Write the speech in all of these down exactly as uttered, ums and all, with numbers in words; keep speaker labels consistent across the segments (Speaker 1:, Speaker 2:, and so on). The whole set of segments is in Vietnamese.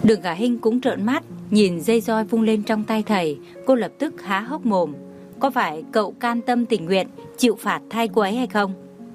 Speaker 1: Đường Khả Hinh cũng trợn mắt, nhìn dây roi vung lên trong tay thầy, cô lập tức há hốc mồm. Có phải cậu can tâm tình nguyện chịu phạt thay cô ấy hay không?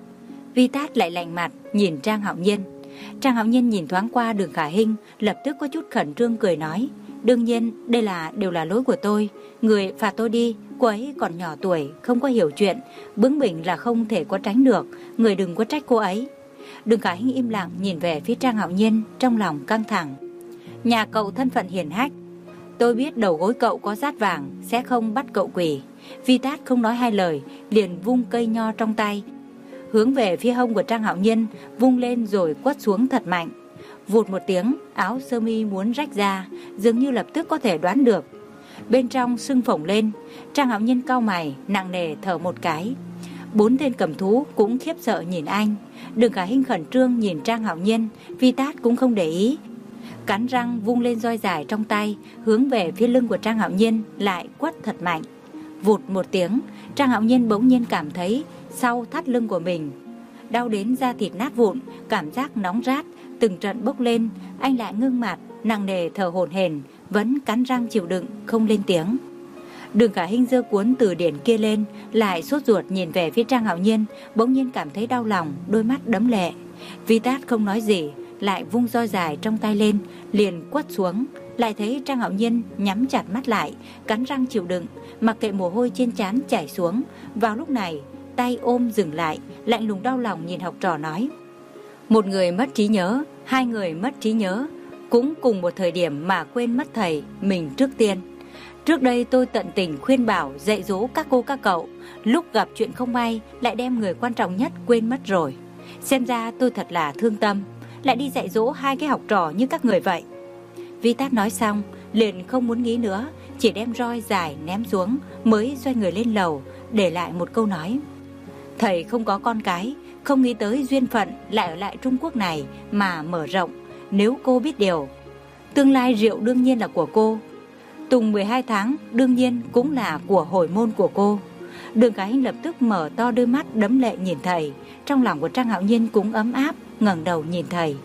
Speaker 1: Vi Tát lại lạnh mặt nhìn Trang Hạo Nhiên. Trang Hạo Nhiên nhìn thoáng qua Đường Khả Hinh, lập tức có chút khẩn trương cười nói: đương nhiên đây là đều là lỗi của tôi, người phạt tôi đi, cô ấy còn nhỏ tuổi, không có hiểu chuyện, bướng bỉnh là không thể có tránh được, người đừng có trách cô ấy. Đường Khả Hinh im lặng nhìn về phía Trang Hạo Nhiên, trong lòng căng thẳng. Nhà cậu thân phận hiền hách, tôi biết đầu gối cậu có dát vàng, sẽ không bắt cậu quỳ. Vi Tát không nói hai lời, liền vung cây nho trong tay, hướng về phía hông của Trang Hạo Nhiên, vung lên rồi quất xuống thật mạnh. Vụt một tiếng, áo sơ mi muốn rách ra, dường như lập tức có thể đoán được. Bên trong sưng phồng lên, Trang Hạo Nhiên cau mày, nặng nề thở một cái. Bốn tên cầm thú cũng khiếp sợ nhìn anh. Đường Khả Hinh khẩn trương nhìn Trang Hạo Nhiên, Vi Tát cũng không để ý, cắn răng vung lên roi dài trong tay, hướng về phía lưng của Trang Hạo Nhiên lại quất thật mạnh. Vụt một tiếng, Trang Hạo Nhiên bỗng nhiên cảm thấy sau thắt lưng của mình đau đến da thịt nát vụn, cảm giác nóng rát từng trận bốc lên. Anh lại ngưng mặt, nặng nề thở hổn hển, vẫn cắn răng chịu đựng, không lên tiếng. Đường Khả Hinh giơ cuốn từ điển kia lên, lại sốt ruột nhìn về phía Trang Hạo Nhiên, bỗng nhiên cảm thấy đau lòng, đôi mắt đẫm lệ. Vi Tát không nói gì, lại vung roi dài trong tay lên, liền quất xuống. Lại thấy Trang Hạo Nhiên nhắm chặt mắt lại, cắn răng chịu đựng, mặc kệ mồ hôi trên trán chảy xuống. Vào lúc này, tay ôm dừng lại, lạnh lùng đau lòng nhìn học trò nói: một người mất trí nhớ, hai người mất trí nhớ, cũng cùng một thời điểm mà quên mất thầy mình trước tiên. Trước đây tôi tận tình khuyên bảo dạy dỗ các cô các cậu, lúc gặp chuyện không may lại đem người quan trọng nhất quên mất rồi. Xem ra tôi thật là thương tâm, lại đi dạy dỗ hai cái học trò như các người vậy. Vi Tát nói xong liền không muốn nghĩ nữa, chỉ đem roi dài ném xuống, mới xoay người lên lầu, để lại một câu nói: thầy không có con cái, không nghĩ tới duyên phận lại ở lại Trung Quốc này mà mở rộng. Nếu cô biết điều, tương lai rượu đương nhiên là của cô, tùng mười hai tháng đương nhiên cũng là của hồi môn của cô. Đường Khả Hinh lập tức mở to đôi mắt đẫm lệ nhìn thầy. Trong lòng của Trang Hạo Nhiên cũng ấm áp, ngẩng đầu nhìn thầy.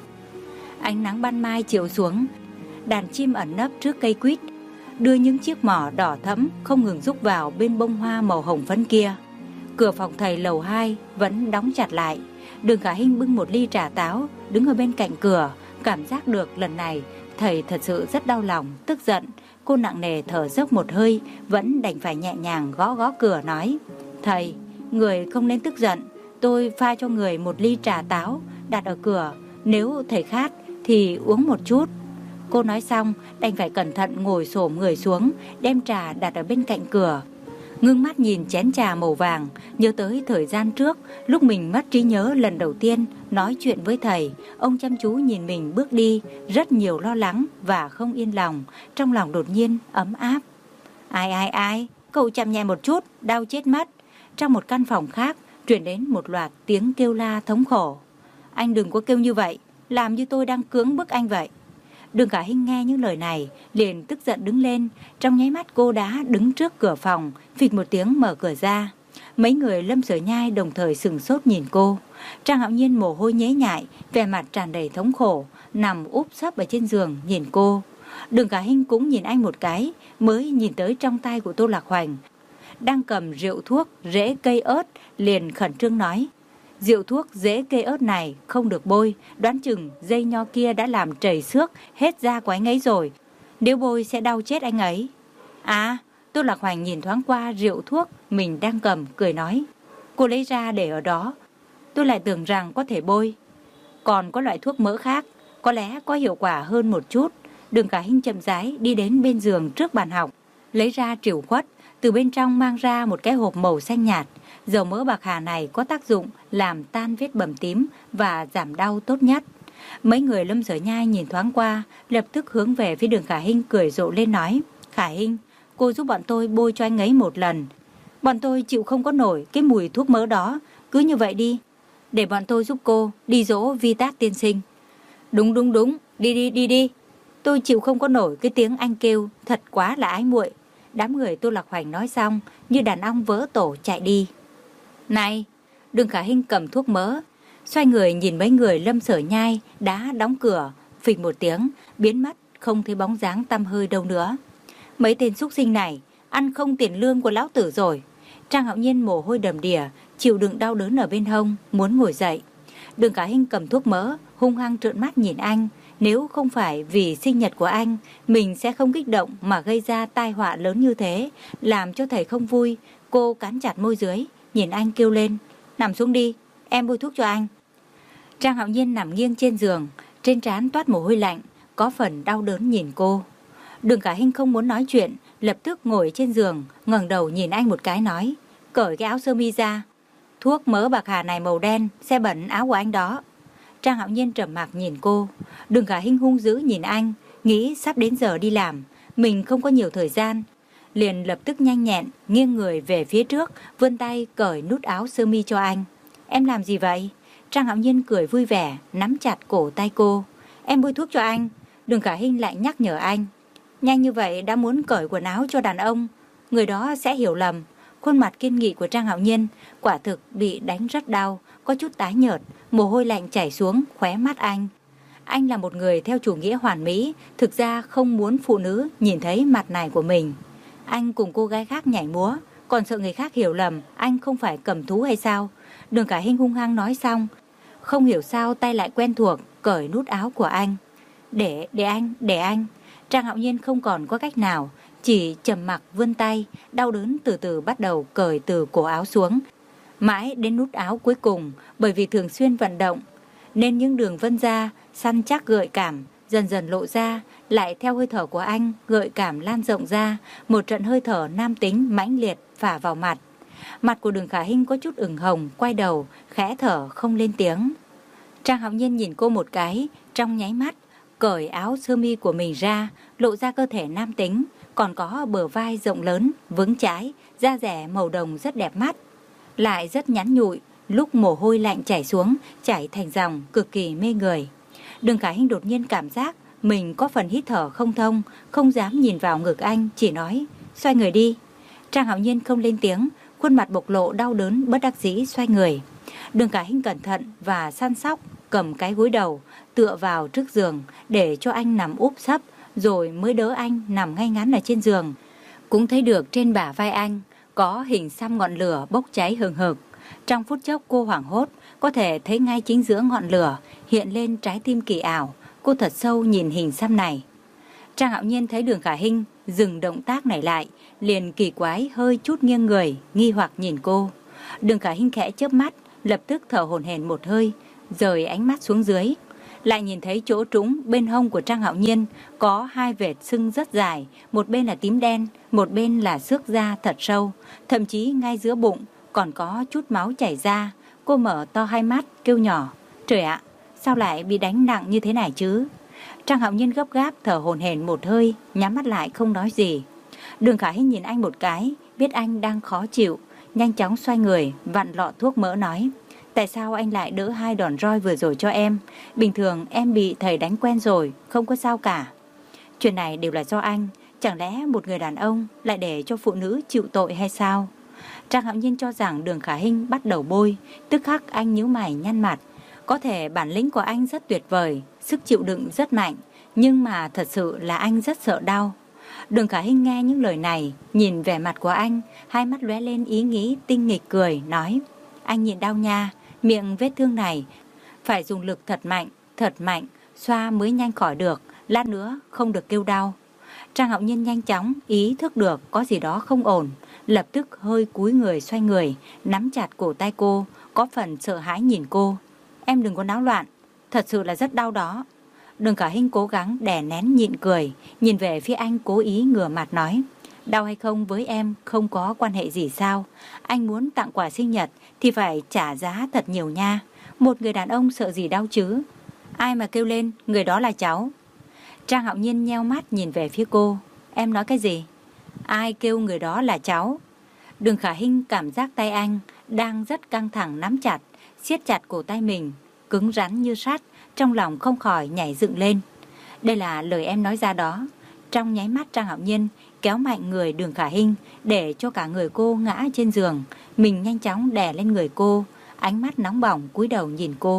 Speaker 1: Ánh nắng ban mai chiếu xuống, đàn chim ẩn nấp trước cây quýt, đưa những chiếc mỏ đỏ thẫm không ngừng rúc vào bên bông hoa màu hồng phấn kia. Cửa phòng thầy lầu hai vẫn đóng chặt lại. Đường Khả Hinh bưng một ly trà táo, đứng ở bên cạnh cửa, cảm giác được lần này thầy thật sự rất đau lòng, tức giận. Cô nặng nề thở dốc một hơi, vẫn đành phải nhẹ nhàng gõ gõ cửa nói: thầy, người không nên tức giận, tôi pha cho người một ly trà táo đặt ở cửa, nếu thầy khát thì uống một chút. Cô nói xong đành phải cẩn thận ngồi xổm người xuống, đem trà đặt ở bên cạnh cửa, ngưng mắt nhìn chén trà màu vàng, nhớ tới thời gian trước lúc mình mất trí nhớ lần đầu tiên nói chuyện với thầy. Ông chăm chú nhìn mình bước đi, rất nhiều lo lắng và không yên lòng, trong lòng đột nhiên ấm áp. Ai ai ai, cậu chậm nhẹ một chút, đau chết mất. Trong một căn phòng khác truyền đến một loạt tiếng kêu la thống khổ. Anh đừng có kêu như vậy, làm như tôi đang cưỡng bức anh vậy. Đường Khả Hinh nghe những lời này liền tức giận đứng lên. Trong nháy mắt cô đã đứng trước cửa phòng, phịch một tiếng mở cửa ra. Mấy người Lâm Sở Nhai đồng thời sừng sốt nhìn cô. Trang Hạo Nhiên mồ hôi nhễ nhại, vẻ mặt tràn đầy thống khổ, nằm úp sấp ở trên giường nhìn cô. Đường Khả Hinh cũng nhìn anh một cái, mới nhìn tới trong tay của Tô Lạc Hoành đang cầm rượu thuốc rễ cây ớt, liền khẩn trương nói: rượu thuốc rễ cây ớt này không được bôi, đoán chừng dây nho kia đã làm trầy xước hết da của anh ấy rồi, nếu bôi sẽ đau chết anh ấy. À, Tô Lạc Hoành nhìn thoáng qua rượu thuốc mình đang cầm, cười nói: cô lấy ra để ở đó, tôi lại tưởng rằng có thể bôi. Còn có loại thuốc mỡ khác, có lẽ có hiệu quả hơn một chút. Đường Khả Hinh chậm rãi đi đến bên giường trước bàn học, lấy ra trìu quất, từ bên trong mang ra một cái hộp màu xanh nhạt. Dầu mỡ bạc hà này có tác dụng làm tan vết bầm tím và giảm đau tốt nhất. Mấy người Lâm Sở Nhai nhìn thoáng qua, lập tức hướng về phía Đường Khả Hinh cười rộ lên nói: Khả Hinh, cô giúp bọn tôi bôi cho anh ấy một lần. Bọn tôi chịu không có nổi cái mùi thuốc mỡ đó, cứ như vậy đi, để bọn tôi giúp cô đi dỗ Vi Tát tiên sinh. Đúng đúng đúng, đi đi đi đi. Tôi chịu không có nổi cái tiếng anh kêu, thật quá là ái muội. Đám người Tô Lạc Hoành nói xong, như đàn ong vỡ tổ chạy đi. Này, Đường Khả Hinh cầm thuốc mỡ, xoay người nhìn mấy người Lâm Sở Nhai đã đóng cửa, phịch một tiếng biến mất không thấy bóng dáng tăm hơi đâu nữa. Mấy tên súc sinh này ăn không tiền lương của lão tử rồi. Trang Hạo Nhiên mồ hôi đầm đìa, chịu đựng đau đớn ở bên hông, muốn ngồi dậy. Đường Khả Hinh cầm thuốc mỡ, hung hăng trợn mắt nhìn anh. Nếu không phải vì sinh nhật của anh, mình sẽ không kích động mà gây ra tai họa lớn như thế, làm cho thầy không vui. Cô cắn chặt môi dưới, nhìn anh kêu lên, nằm xuống đi, em bôi thuốc cho anh. Trang Hạo Nhiên nằm nghiêng trên giường, trên trán toát mồ hôi lạnh, có phần đau đớn nhìn cô. Đường Khả Hinh không muốn nói chuyện, lập tức ngồi trên giường, ngẩng đầu nhìn anh một cái nói, cởi cái áo sơ mi ra. Thuốc mỡ bạc hà này màu đen sẽ bẩn áo của anh đó. Trang Hạo Nhiên trầm mặc nhìn cô. Đường Khả Hinh hung dữ nhìn anh, nghĩ sắp đến giờ đi làm, mình không có nhiều thời gian, liền lập tức nhanh nhẹn nghiêng người về phía trước, vươn tay cởi nút áo sơ mi cho anh. Em làm gì vậy? Trang Hạo Nhiên cười vui vẻ, nắm chặt cổ tay cô. Em bôi thuốc cho anh. Đường Khả Hinh lại nhắc nhở anh. Nhanh như vậy đã muốn cởi quần áo cho đàn ông, người đó sẽ hiểu lầm. Khuôn mặt kiên nghị của Trang Hạo Nhiên quả thực bị đánh rất đau, có chút tái nhợt, mồ hôi lạnh chảy xuống khóe mắt anh. Anh là một người theo chủ nghĩa hoàn mỹ, thực ra không muốn phụ nữ nhìn thấy mặt này của mình. Anh cùng cô gái khác nhảy múa, còn sợ người khác hiểu lầm anh không phải cầm thú hay sao? Đường Khả Hinh hung hăng nói xong, không hiểu sao tay lại quen thuộc cởi nút áo của anh. Để, để anh, để anh. Trang Hạo Nhiên không còn có cách nào, chỉ trầm mặc vươn tay, đau đớn từ từ bắt đầu cởi từ cổ áo xuống. Mãi đến nút áo cuối cùng, bởi vì thường xuyên vận động, nên những đường vân da săn chắc gợi cảm dần dần lộ ra, lại theo hơi thở của anh gợi cảm lan rộng ra, một trận hơi thở nam tính mãnh liệt phả vào mặt. Mặt của Đường Khả Hinh có chút ửng hồng, quay đầu, khẽ thở không lên tiếng. Trang Hạo Nhiên nhìn cô một cái, trong nháy mắt, cởi áo sơ mi của mình ra, lộ ra cơ thể nam tính, còn có bờ vai rộng lớn, vững chãi, da dẻ màu đồng rất đẹp mắt, lại rất nhắn nhụi, lúc mồ hôi lạnh chảy xuống, chảy thành dòng, cực kỳ mê người. Đường Khả Hinh đột nhiên cảm giác mình có phần hít thở không thông, không dám nhìn vào ngực anh, chỉ nói, xoay người đi. Trang Hạo Nhiên không lên tiếng, khuôn mặt bộc lộ đau đớn bất đắc dĩ xoay người. Đường Khả Hinh cẩn thận và săn sóc cầm cái gối đầu, tựa vào trước giường để cho anh nằm úp sấp, rồi mới đỡ anh nằm ngay ngắn ở trên giường. Cũng thấy được trên bả vai anh có hình xăm ngọn lửa bốc cháy hừng hực. Trong phút chốc cô hoảng hốt, có thể thấy ngay chính giữa ngọn lửa hiện lên trái tim kỳ ảo. Cô thật sâu nhìn hình xăm này. Trang Hạo Nhiên thấy Đường Khả Hinh dừng động tác này lại, liền kỳ quái hơi chút nghiêng người, nghi hoặc nhìn cô. Đường Khả Hinh khẽ chớp mắt, lập tức thở hổn hển một hơi, rời ánh mắt xuống dưới. Lại nhìn thấy chỗ trũng bên hông của Trang Hạo Nhiên có hai vệt sưng rất dài, một bên là tím đen, một bên là xước da thật sâu, thậm chí ngay giữa bụng còn có chút máu chảy ra. Cô mở to hai mắt kêu nhỏ, trời ạ, sao lại bị đánh nặng như thế này chứ? Trang Hạo Nhiên gấp gáp thở hổn hển một hơi, nhắm mắt lại không nói gì. Đường Khả Hinh nhìn anh một cái, biết anh đang khó chịu, nhanh chóng xoay người vặn lọ thuốc mỡ nói, tại sao anh lại đỡ hai đòn roi vừa rồi cho em? Bình thường em bị thầy đánh quen rồi, không có sao cả. Chuyện này đều là do anh, chẳng lẽ một người đàn ông lại để cho phụ nữ chịu tội hay sao? Trang Hạo Nhiên cho rằng Đường Khả Hinh bắt đầu bôi, tức khắc anh nhíu mày nhăn mặt. Có thể bản lĩnh của anh rất tuyệt vời, sức chịu đựng rất mạnh, nhưng mà thật sự là anh rất sợ đau. Đường Khả Hinh nghe những lời này, nhìn vẻ mặt của anh, hai mắt lóe lên ý nghĩ tinh nghịch cười, nói, anh nhịn đau nha, miệng vết thương này phải dùng lực thật mạnh, thật mạnh, xoa mới nhanh khỏi được, lát nữa không được kêu đau. Trang Hạo Nhiên nhanh chóng ý thức được có gì đó không ổn, lập tức hơi cúi người xoay người, nắm chặt cổ tay cô, có phần sợ hãi nhìn cô. Em đừng có náo loạn, thật sự là rất đau đó. Đường Khả Hinh cố gắng đè nén nhịn cười, nhìn về phía anh cố ý ngửa mặt nói, đau hay không với em không có quan hệ gì sao? Anh muốn tặng quà sinh nhật thì phải trả giá thật nhiều nha. Một người đàn ông sợ gì đau chứ? Ai mà kêu lên người đó là cháu? Trang Hạo Nhiên nheo mắt nhìn về phía cô. Em nói cái gì? Ai kêu người đó là cháu? Đường Khả Hinh cảm giác tay anh đang rất căng thẳng nắm chặt, siết chặt cổ tay mình, cứng rắn như sắt, trong lòng không khỏi nhảy dựng lên. Đây là lời em nói ra đó. Trong nháy mắt Trang Hạo Nhiên kéo mạnh người Đường Khả Hinh để cho cả người cô ngã trên giường. Mình nhanh chóng đè lên người cô, ánh mắt nóng bỏng cúi đầu nhìn cô.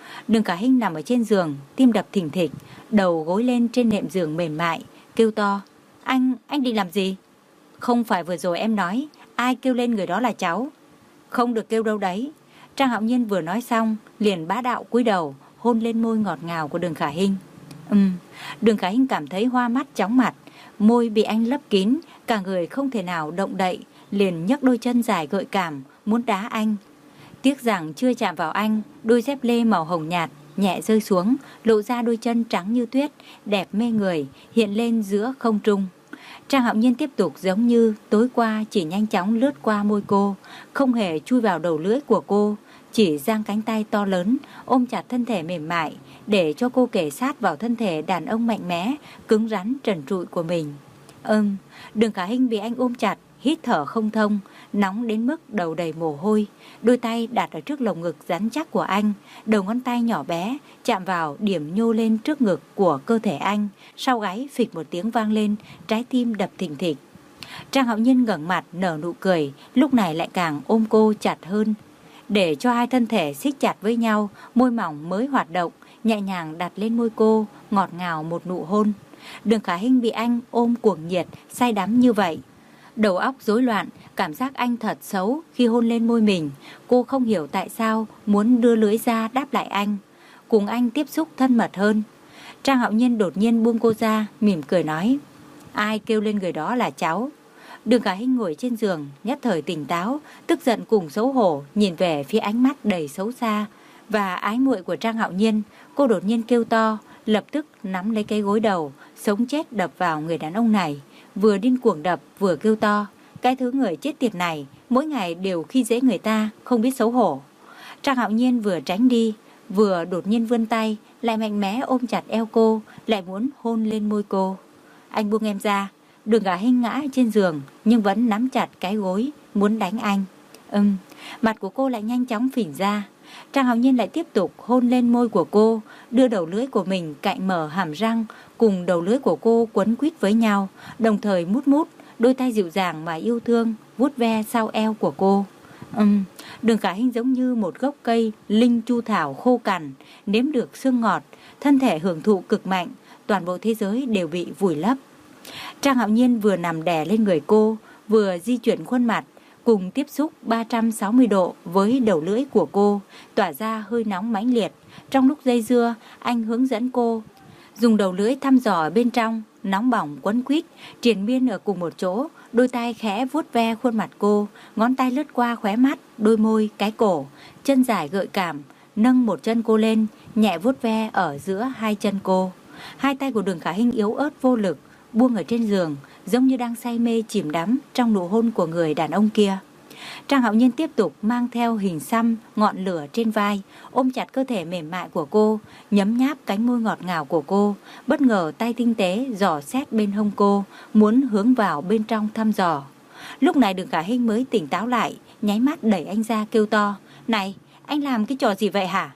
Speaker 1: Đường Khả Hinh nằm ở trên giường, tim đập thình thịch, đầu gối lên trên nệm giường mềm mại, kêu to. Anh, anh định làm gì? Không phải vừa rồi em nói, ai kêu lên người đó là cháu. Không được kêu đâu đấy. Trang Hạo Nhiên vừa nói xong, liền bá đạo cúi đầu, hôn lên môi ngọt ngào của Đường Khả Hinh. Ừm, Đường Khả Hinh cảm thấy hoa mắt chóng mặt, môi bị anh lấp kín, cả người không thể nào động đậy, liền nhấc đôi chân dài gợi cảm, muốn đá anh. Tiếc rằng chưa chạm vào anh, đôi dép lê màu hồng nhạt nhẹ rơi xuống, lộ ra đôi chân trắng như tuyết, đẹp mê người, hiện lên giữa không trung. Trang Hạo Nhiên tiếp tục giống như tối qua, chỉ nhanh chóng lướt qua môi cô, không hề chui vào đầu lưỡi của cô, chỉ giang cánh tay to lớn, ôm chặt thân thể mềm mại, để cho cô kề sát vào thân thể đàn ông mạnh mẽ, cứng rắn trần trụi của mình. Ừm, Đường Khả Hinh bị anh ôm chặt, hít thở không thông, nóng đến mức đầu đầy mồ hôi, đôi tay đặt ở trước lồng ngực rắn chắc của anh, đầu ngón tay nhỏ bé chạm vào điểm nhô lên trước ngực của cơ thể anh, sau gáy phịch một tiếng vang lên, trái tim đập thình thịch. Trang Hạo Nhiên ngẩng mặt nở nụ cười, lúc này lại càng ôm cô chặt hơn, để cho hai thân thể xích chặt với nhau, môi mỏng mới hoạt động, nhẹ nhàng đặt lên môi cô, ngọt ngào một nụ hôn. Đường Khả Hinh bị anh ôm cuồng nhiệt, say đắm như vậy, đầu óc rối loạn, cảm giác anh thật xấu khi hôn lên môi mình. Cô không hiểu tại sao muốn đưa lưỡi ra đáp lại anh, cùng anh tiếp xúc thân mật hơn. Trang Hạo Nhiên đột nhiên buông cô ra, mỉm cười nói. Ai kêu lên người đó là cháu. Đường Khả Hinh ngồi trên giường, nhất thời tỉnh táo, tức giận cùng xấu hổ, nhìn về phía ánh mắt đầy xấu xa và ái muội của Trang Hạo Nhiên. Cô đột nhiên kêu to, lập tức nắm lấy cái gối đầu, sống chết đập vào người đàn ông này, vừa điên cuồng đập vừa kêu to. Cái thứ người chết tiệt này mỗi ngày đều khi dễ người ta, không biết xấu hổ. Trang Hạo Nhiên vừa tránh đi, vừa đột nhiên vươn tay, lại mạnh mẽ ôm chặt eo cô, lại muốn hôn lên môi cô. Anh buông em ra. Đường Khả Hinh ngã trên giường, nhưng vẫn nắm chặt cái gối, muốn đánh anh. Ừm, mặt của cô lại nhanh chóng phình ra. Trang Hạo Nhiên lại tiếp tục hôn lên môi của cô, đưa đầu lưỡi của mình cạnh mở hàm răng, cùng đầu lưỡi của cô quấn quýt với nhau, đồng thời mút mút, đôi tay dịu dàng mà yêu thương, vuốt ve sau eo của cô. Ừm, Đường Khả Hinh giống như một gốc cây linh chu thảo khô cằn, nếm được sương ngọt, thân thể hưởng thụ cực mạnh, toàn bộ thế giới đều bị vùi lấp. Trang Hạo Nhiên vừa nằm đè lên người cô, vừa di chuyển khuôn mặt, cùng tiếp xúc ba trăm sáu mươi độ với đầu lưỡi của cô, tỏa ra hơi nóng mãnh liệt. Trong lúc dây dưa, anh hướng dẫn cô dùng đầu lưỡi thăm dò ở bên trong, nóng bỏng quấn quýt, triền miên ở cùng một chỗ, đôi tay khẽ vuốt ve khuôn mặt cô, ngón tay lướt qua khóe mắt, đôi môi, cái cổ, chân dài gợi cảm, nâng một chân cô lên, nhẹ vuốt ve ở giữa hai chân cô. Hai tay của Đường Khả Hinh yếu ớt vô lực, buông ở trên giường, giống như đang say mê chìm đắm trong nụ hôn của người đàn ông kia. Trang Hạo Nhiên tiếp tục mang theo hình xăm ngọn lửa trên vai, ôm chặt cơ thể mềm mại của cô, nhấm nháp cánh môi ngọt ngào của cô, bất ngờ tay tinh tế dò xét bên hông cô, muốn hướng vào bên trong thăm dò. Lúc này Đường Khả Hinh mới tỉnh táo lại, nháy mắt đẩy anh ra kêu to. Này, anh làm cái trò gì vậy hả?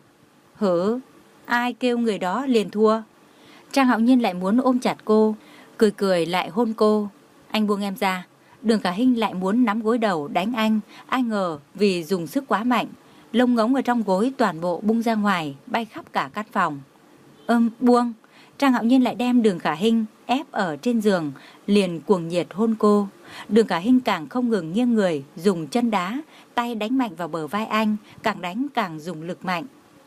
Speaker 1: Hử? Ai kêu người đó liền thua? Trang Hạo Nhiên lại muốn ôm chặt cô, cười cười lại hôn cô. Anh buông em ra. Đường Khả Hinh lại muốn nắm gối đầu đánh anh, ai ngờ vì dùng sức quá mạnh, lông ngỗng ở trong gối toàn bộ bung ra ngoài, bay khắp cả căn phòng. Ừm, buông. Trang Hạo Nhiên lại đem Đường Khả Hinh ép ở trên giường, liền cuồng nhiệt hôn cô. Đường Khả Hinh càng không ngừng nghiêng người, dùng chân đá, tay đánh mạnh vào bờ vai anh, càng đánh càng dùng lực mạnh.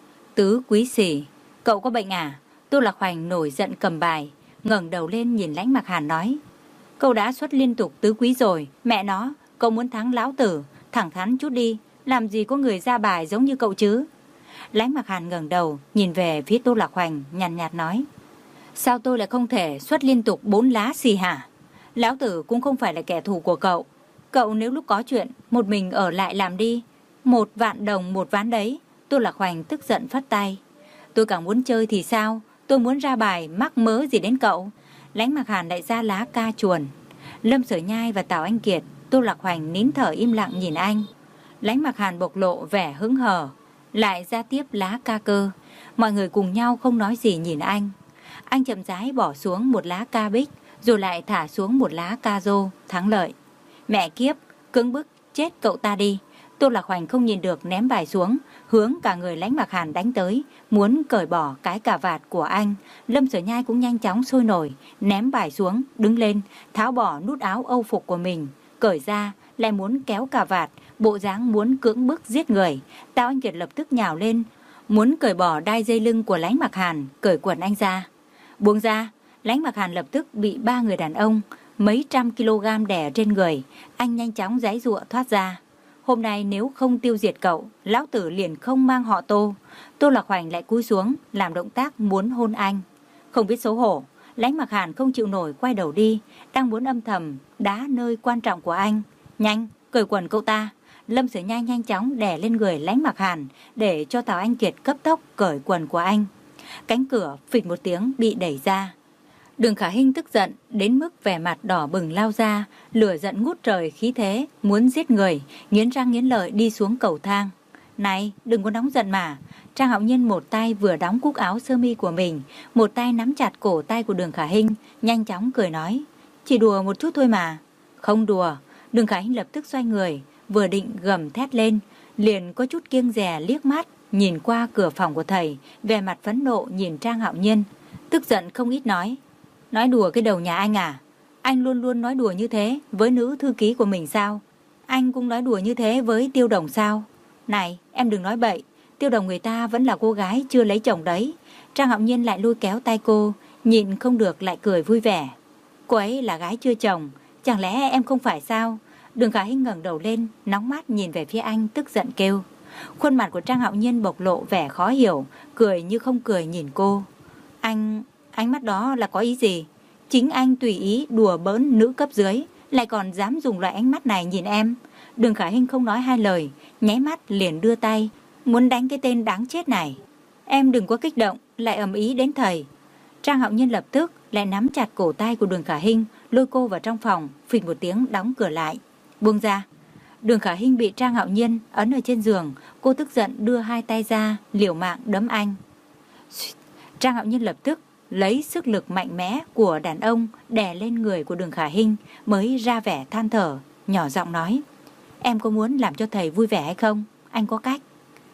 Speaker 1: Tứ Quý Sỉ, cậu có bệnh à? Tô Lạc Hoành nổi giận cầm bài, ngẩng đầu lên nhìn Lãnh Mặc Hàn nói. Cậu đã xuất liên tục tứ quý rồi, mẹ nó, cậu muốn thắng lão tử, thẳng thắn chút đi, làm gì có người ra bài giống như cậu chứ. Lãnh Mặc Hàn ngẩng đầu, nhìn về phía Tô Lạc Hoành, nhàn nhạt nói. Sao tôi lại không thể xuất liên tục bốn lá xì hả? Lão tử cũng không phải là kẻ thù của cậu. Cậu nếu lúc có chuyện, một mình ở lại làm đi. Một vạn đồng một ván đấy. Tô Lạc Hoành tức giận phất tay. Tôi càng muốn chơi thì sao? Tôi muốn ra bài, mắc mớ gì đến cậu? Lãnh Mặc Hàn lại ra lá ca chuồn. Lâm Sở Nhai và Tào Anh Kiệt, Tô Lạc Hoành nín thở im lặng nhìn anh. Lãnh Mặc Hàn bộc lộ vẻ hứng hở, lại ra tiếp lá ca cơ. Mọi người cùng nhau không nói gì nhìn anh. Anh chậm rãi bỏ xuống một lá ca bích, rồi lại thả xuống một lá ca rô, thắng lợi. Mẹ kiếp, cưỡng bức chết cậu ta đi. Tô Lạc Hoành không nhìn được ném bài xuống, hướng cả người Lãnh Mặc Hàn đánh tới, muốn cởi bỏ cái cà vạt của anh. Lâm Sở Nhai cũng nhanh chóng sôi nổi, ném bài xuống, đứng lên, tháo bỏ nút áo âu phục của mình, cởi ra, lại muốn kéo cà vạt, bộ dáng muốn cưỡng bức giết người. Tào Anh Kiệt lập tức nhào lên, muốn cởi bỏ đai dây lưng của Lãnh Mặc Hàn, cởi quần anh ra. Buông ra, Lãnh Mặc Hàn lập tức bị ba người đàn ông mấy trăm kg đè trên người, anh nhanh chóng giãy giụa thoát ra. Hôm nay nếu không tiêu diệt cậu, lão tử liền không mang họ Tô. Tô Lạc Hoành lại cúi xuống, làm động tác muốn hôn anh. Không biết xấu hổ, Lãnh Mặc Hàn không chịu nổi quay đầu đi, đang muốn âm thầm đá nơi quan trọng của anh. Nhanh, cởi quần cậu ta. Lâm Sở Nhai nhanh chóng đè lên người Lãnh Mặc Hàn để cho Tào Anh Kiệt cấp tốc cởi quần của anh. Cánh cửa phịch một tiếng bị đẩy ra. Đường Khả Hinh tức giận đến mức vẻ mặt đỏ bừng lao ra, lửa giận ngút trời khí thế, muốn giết người, nghiến răng nghiến lợi đi xuống cầu thang. Này, đừng có nóng giận mà. Trang Hạo Nhiên một tay vừa đóng cúc áo sơ mi của mình, một tay nắm chặt cổ tay của Đường Khả Hinh, nhanh chóng cười nói, chỉ đùa một chút thôi mà. Không đùa. Đường Khả Hinh lập tức xoay người, vừa định gầm thét lên, liền có chút kiêng dè liếc mắt nhìn qua cửa phòng của thầy, vẻ mặt phẫn nộ nhìn Trang Hạo Nhiên, tức giận không ít nói. Nói đùa cái đầu nhà anh à? Anh luôn luôn nói đùa như thế với nữ thư ký của mình sao? Anh cũng nói đùa như thế với Tiêu Đồng sao? Này, em đừng nói bậy, Tiêu Đồng người ta vẫn là cô gái chưa lấy chồng đấy. Trang Hạo Nhiên lại lôi kéo tay cô, nhịn không được lại cười vui vẻ. Cô ấy là gái chưa chồng, chẳng lẽ em không phải sao? Đường Khả Hinh ngẩng đầu lên, nóng mắt nhìn về phía anh, tức giận kêu. Khuôn mặt của Trang Hạo Nhiên bộc lộ vẻ khó hiểu, cười như không cười nhìn cô. Anh... ánh mắt đó là có ý gì? Chính anh tùy ý đùa bỡn nữ cấp dưới, lại còn dám dùng loại ánh mắt này nhìn em. Đường Khả Hinh không nói hai lời, nháy mắt liền đưa tay, muốn đánh cái tên đáng chết này. Em đừng có kích động, lại ầm ý đến thầy. Trang Hạo Nhiên lập tức lại nắm chặt cổ tay của Đường Khả Hinh, lôi cô vào trong phòng, phịch một tiếng đóng cửa lại. Buông ra. Đường Khả Hinh bị Trang Hạo Nhiên ấn ở trên giường, cô tức giận đưa hai tay ra, liều mạng đấm anh. Trang Hạo Nhiên lập tức lấy sức lực mạnh mẽ của đàn ông đè lên người của Đường Khả Hinh, mới ra vẻ than thở, nhỏ giọng nói, em có muốn làm cho thầy vui vẻ hay không? Anh có cách.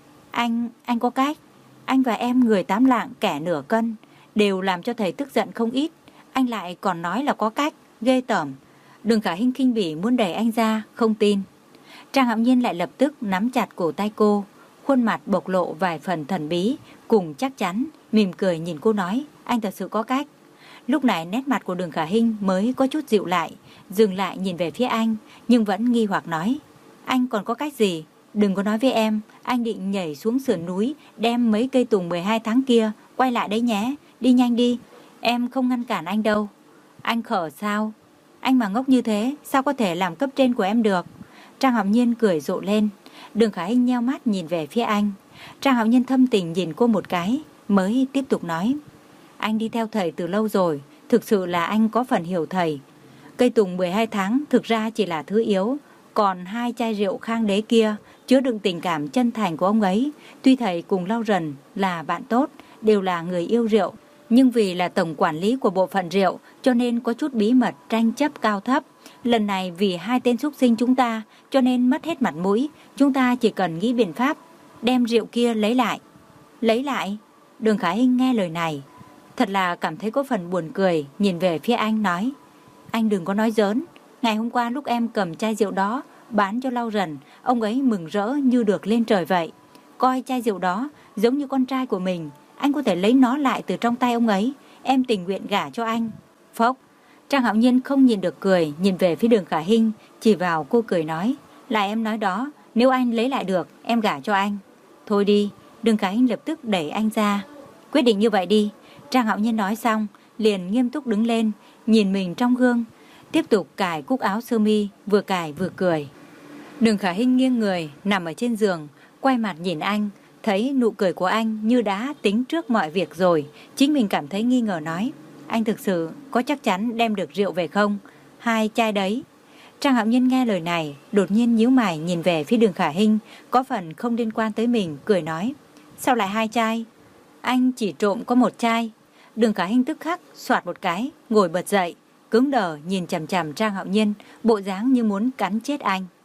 Speaker 1: Anh, anh có cách. Anh và em người tám lạng kẻ nửa cân, đều làm cho thầy tức giận không ít. Anh lại còn nói là có cách, ghê tởm. Đường Khả Hinh khinh bỉ muốn đẩy anh ra, không tin. Trang Hạo Nhiên lại lập tức nắm chặt cổ tay cô, khuôn mặt bộc lộ vài phần thần bí, cùng chắc chắn, mỉm cười nhìn cô nói, anh thật sự có cách. Lúc này nét mặt của Đường Khả Hinh mới có chút dịu lại, dừng lại nhìn về phía anh, nhưng vẫn nghi hoặc nói, anh còn có cách gì? Đừng có nói với em, anh định nhảy xuống sườn núi, đem mấy cây tùng mười hai tháng kia, quay lại đấy nhé, đi nhanh đi, em không ngăn cản anh đâu. Anh khở sao? Anh mà ngốc như thế, sao có thể làm cấp trên của em được? Trang Hạo Nhiên cười rộ lên. Đường Khả Hinh nheo mắt nhìn về phía anh. Trang Hạo Nhiên thâm tình nhìn cô một cái, mới tiếp tục nói, anh đi theo thầy từ lâu rồi, thực sự là anh có phần hiểu thầy. Cây tùng mười hai tháng thực ra chỉ là thứ yếu, còn hai chai rượu Khang Đế kia chứa đựng tình cảm chân thành của ông ấy. Tuy thầy cùng Lau Rần là bạn tốt, đều là người yêu rượu, nhưng vì là tổng quản lý của bộ phận rượu cho nên có chút bí mật tranh chấp cao thấp. Lần này vì hai tên súc sinh chúng ta cho nên mất hết mặt mũi, chúng ta chỉ cần nghĩ biện pháp đem rượu kia lấy lại. Lấy lại? Đường Khả Hinh nghe lời này thật là cảm thấy có phần buồn cười, nhìn về phía anh nói, anh đừng có nói giỡn. Ngày hôm qua lúc em cầm chai rượu đó bán cho Lau Rần, ông ấy mừng rỡ như được lên trời vậy, coi chai rượu đó giống như con trai của mình. Anh có thể lấy nó lại từ trong tay ông ấy, em tình nguyện gả cho anh. Phốc. Trang Hạo Nhiên không nhìn được cười, nhìn về phía Đường Khả Hinh, chỉ vào cô cười nói, là em nói đó, nếu anh lấy lại được, em gả cho anh. Thôi đi. Đường Khả Hinh lập tức đẩy anh ra. Quyết định như vậy đi. Trang Hạo Nhiên nói xong, liền nghiêm túc đứng lên, nhìn mình trong gương, tiếp tục cài cúc áo sơ mi, vừa cài vừa cười. Đường Khả Hinh nghiêng người, nằm ở trên giường, quay mặt nhìn anh, thấy nụ cười của anh như đã tính trước mọi việc rồi, chính mình cảm thấy nghi ngờ nói, anh thực sự có chắc chắn đem được rượu về không? Hai chai đấy. Trang Hạo Nhiên nghe lời này, đột nhiên nhíu mày nhìn về phía Đường Khả Hinh, có phần không liên quan tới mình, cười nói, sao lại hai chai? Anh chỉ trộm có một chai. Đường Khả Hinh tức khắc soạt một cái, ngồi bật dậy, cứng đờ nhìn chằm chằm Trang Hạo Nhiên, bộ dáng như muốn cắn chết anh.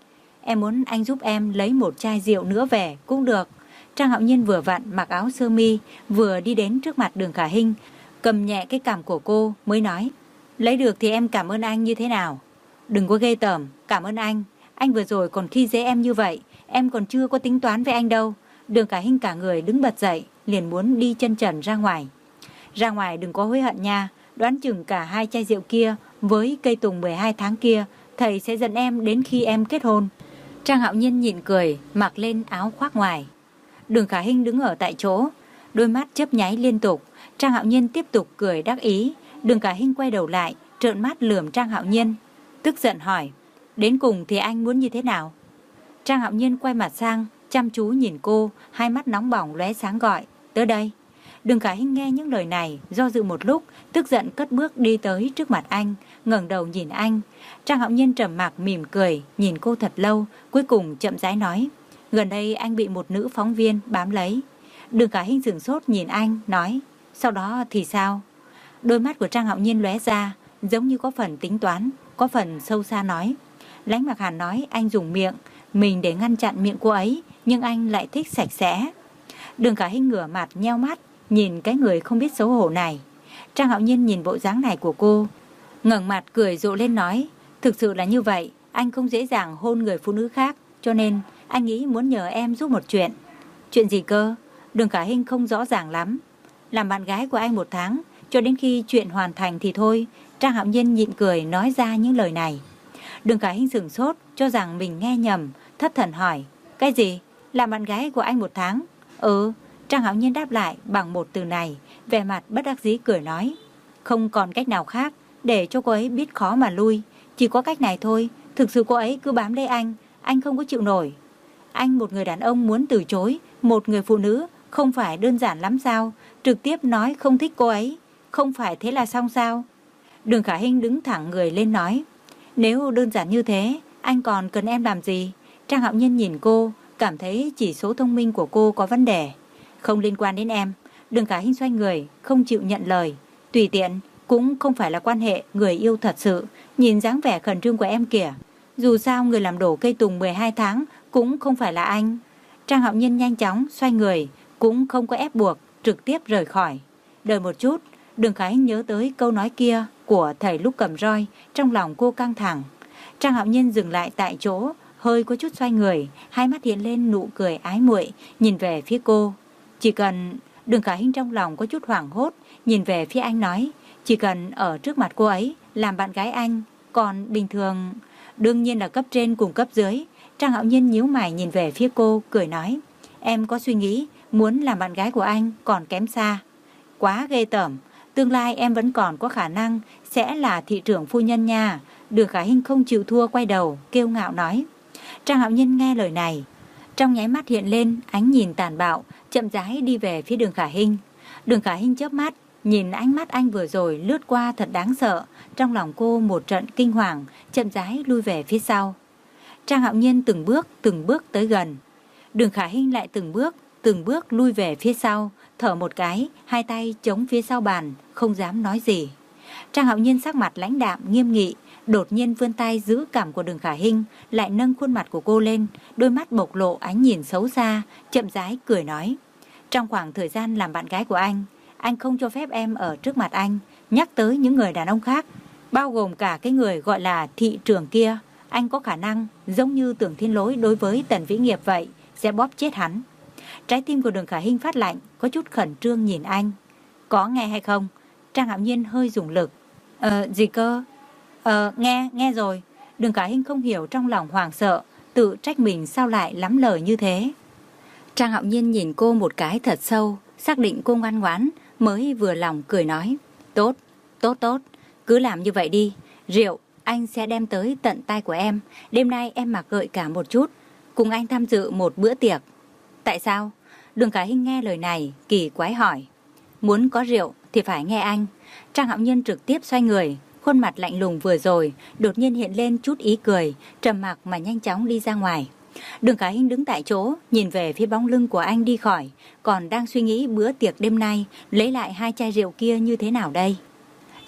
Speaker 1: em muốn anh giúp em lấy một chai rượu nữa về cũng được. Trang Hạo Nhiên vừa vặn mặc áo sơ mi, vừa đi đến trước mặt Đường Khả Hinh, cầm nhẹ cái cằm của cô mới nói, lấy được thì em cảm ơn anh như thế nào? Đừng có ghê tởm, cảm ơn anh. Anh vừa rồi còn khi dễ em như vậy, em còn chưa có tính toán với anh đâu. Đường Khả Hinh cả người đứng bật dậy, liền muốn đi chân trần ra ngoài. Ra ngoài đừng có hối hận nha, đoán chừng cả hai chai rượu kia với cây tùng mười hai tháng kia, thầy sẽ dẫn em đến khi em kết hôn. Trang Hạo Nhiên nhịn cười, mặc lên áo khoác ngoài. Đường Khả Hinh đứng ở tại chỗ, đôi mắt chớp nháy liên tục. Trang Hạo Nhiên tiếp tục cười đắc ý. Đường Khả Hinh quay đầu lại, trợn mắt lườm Trang Hạo Nhiên, tức giận hỏi, đến cùng thì anh muốn như thế nào? Trang Hạo Nhiên quay mặt sang, chăm chú nhìn cô, hai mắt nóng bỏng lóe sáng gọi, tới đây. Đường Khả Hinh nghe những lời này, do dự một lúc, tức giận cất bước đi tới trước mặt anh, ngẩng đầu nhìn anh. Trang Hạo Nhiên trầm mặc mỉm cười, nhìn cô thật lâu, cuối cùng chậm rãi nói, gần đây anh bị một nữ phóng viên bám lấy. Đường Khả Hinh sửng sốt nhìn anh, nói, sau đó thì sao? Đôi mắt của Trang Hạo Nhiên lóe ra, giống như có phần tính toán, có phần sâu xa nói, Lãnh Mặc Hàn nói anh dùng miệng mình để ngăn chặn miệng cô ấy, nhưng anh lại thích sạch sẽ. Đường Khả Hinh ngửa mặt nheo mắt, nhìn cái người không biết xấu hổ này. Trang Hạo Nhiên nhìn bộ dáng này của cô, ngẩng mặt cười rộ lên nói, thực sự là như vậy, anh không dễ dàng hôn người phụ nữ khác, cho nên anh nghĩ muốn nhờ em giúp một chuyện. Chuyện gì cơ? Đường Khả Hinh không rõ ràng lắm. Làm bạn gái của anh một tháng, cho đến khi chuyện hoàn thành thì thôi. Trang Hạo Nhiên nhịn cười nói ra những lời này. Đường Khả Hinh sửng sốt, cho rằng mình nghe nhầm, thất thần hỏi, cái gì? Làm bạn gái của anh một tháng? Ừ. Trang Hạo Nhiên đáp lại bằng một từ này, vẻ mặt bất đắc dĩ cười nói, không còn cách nào khác, để cho cô ấy biết khó mà lui, chỉ có cách này thôi. Thực sự cô ấy cứ bám lấy anh, anh không có chịu nổi. Anh một người đàn ông muốn từ chối một người phụ nữ không phải đơn giản lắm sao? Trực tiếp nói không thích cô ấy, không phải thế là xong sao? Đường Khả Hinh đứng thẳng người lên nói, nếu đơn giản như thế, anh còn cần em làm gì? Trang Hạo Nhiên nhìn cô, cảm thấy chỉ số thông minh của cô có vấn đề. Không liên quan đến em. Đường Khả Hinh xoay người, không chịu nhận lời. Tùy tiện, cũng không phải là quan hệ người yêu thật sự. Nhìn dáng vẻ khẩn trương của em kìa. Dù sao người làm đổ cây tùng mười hai tháng cũng không phải là anh. Trang Hạo Nhiên nhanh chóng xoay người, cũng không có ép buộc, trực tiếp rời khỏi. Đợi một chút, Đường Khả Hinh nhớ tới câu nói kia của thầy lúc cầm roi, trong lòng cô căng thẳng. Trang Hạo Nhiên dừng lại tại chỗ, hơi có chút xoay người, hai mắt hiện lên nụ cười ái muội, nhìn về phía cô. Chỉ cần... Đường Khả Hinh trong lòng có chút hoảng hốt, nhìn về phía anh nói, chỉ cần ở trước mặt cô ấy làm bạn gái anh, còn bình thường đương nhiên là cấp trên cùng cấp dưới. Trang Hạo Nhiên nhíu mày nhìn về phía cô, cười nói, em có suy nghĩ muốn làm bạn gái của anh còn kém xa. Quá ghê tởm, tương lai em vẫn còn có khả năng sẽ là thị trưởng phu nhân nha. Đường Khả Hinh không chịu thua, quay đầu kiêu ngạo nói. Trang Hạo Nhiên nghe lời này, trong nháy mắt hiện lên ánh nhìn tàn bạo, chậm rãi đi về phía Đường Khả Hinh. Đường Khả Hinh chớp mắt, nhìn ánh mắt anh vừa rồi lướt qua thật đáng sợ. Trong lòng cô một trận kinh hoàng, chậm rãi lui về phía sau. Trang Hạo Nhiên từng bước từng bước tới gần. Đường Khả Hinh lại từng bước từng bước lui về phía sau, thở một cái, hai tay chống phía sau bàn, không dám nói gì. Trang Hạo Nhiên sắc mặt lãnh đạm nghiêm nghị, đột nhiên vươn tay giữ cằm của Đường Khả Hinh, lại nâng khuôn mặt của cô lên, đôi mắt bộc lộ ánh nhìn xấu xa, chậm rãi cười nói, trong khoảng thời gian làm bạn gái của anh, anh không cho phép em ở trước mặt anh nhắc tới những người đàn ông khác, bao gồm cả cái người gọi là thị trưởng kia. Anh có khả năng giống như Tưởng Thiên Lỗi đối với Tần Vĩ Nghiệp vậy, sẽ bóp chết hắn. Trái tim của Đường Khả Hinh phát lạnh, có chút khẩn trương nhìn anh. Có nghe hay không? Trang Hạo Nhiên hơi dùng lực. Ờ, gì cơ? Ờ, nghe, nghe rồi. Đường Khả Hinh không hiểu, trong lòng hoảng sợ, tự trách mình sao lại lắm lời như thế. Trang Hạo Nhiên nhìn cô một cái thật sâu, xác định cô ngoan ngoãn, mới vừa lòng cười nói, tốt, tốt tốt, cứ làm như vậy đi. Rượu anh sẽ đem tới tận tay của em. Đêm nay em mặc gợi cả một chút, cùng anh tham dự một bữa tiệc. Tại sao? Đường Khả Hinh nghe lời này, kỳ quái hỏi. Muốn có rượu thì phải nghe anh. Trang Hạo Nhiên trực tiếp xoay người, khuôn mặt lạnh lùng vừa rồi đột nhiên hiện lên chút ý cười, trầm mặc mà nhanh chóng đi ra ngoài. Đường Khả Hinh đứng tại chỗ, nhìn về phía bóng lưng của anh đi khỏi, còn đang suy nghĩ bữa tiệc đêm nay lấy lại hai chai rượu kia như thế nào đây.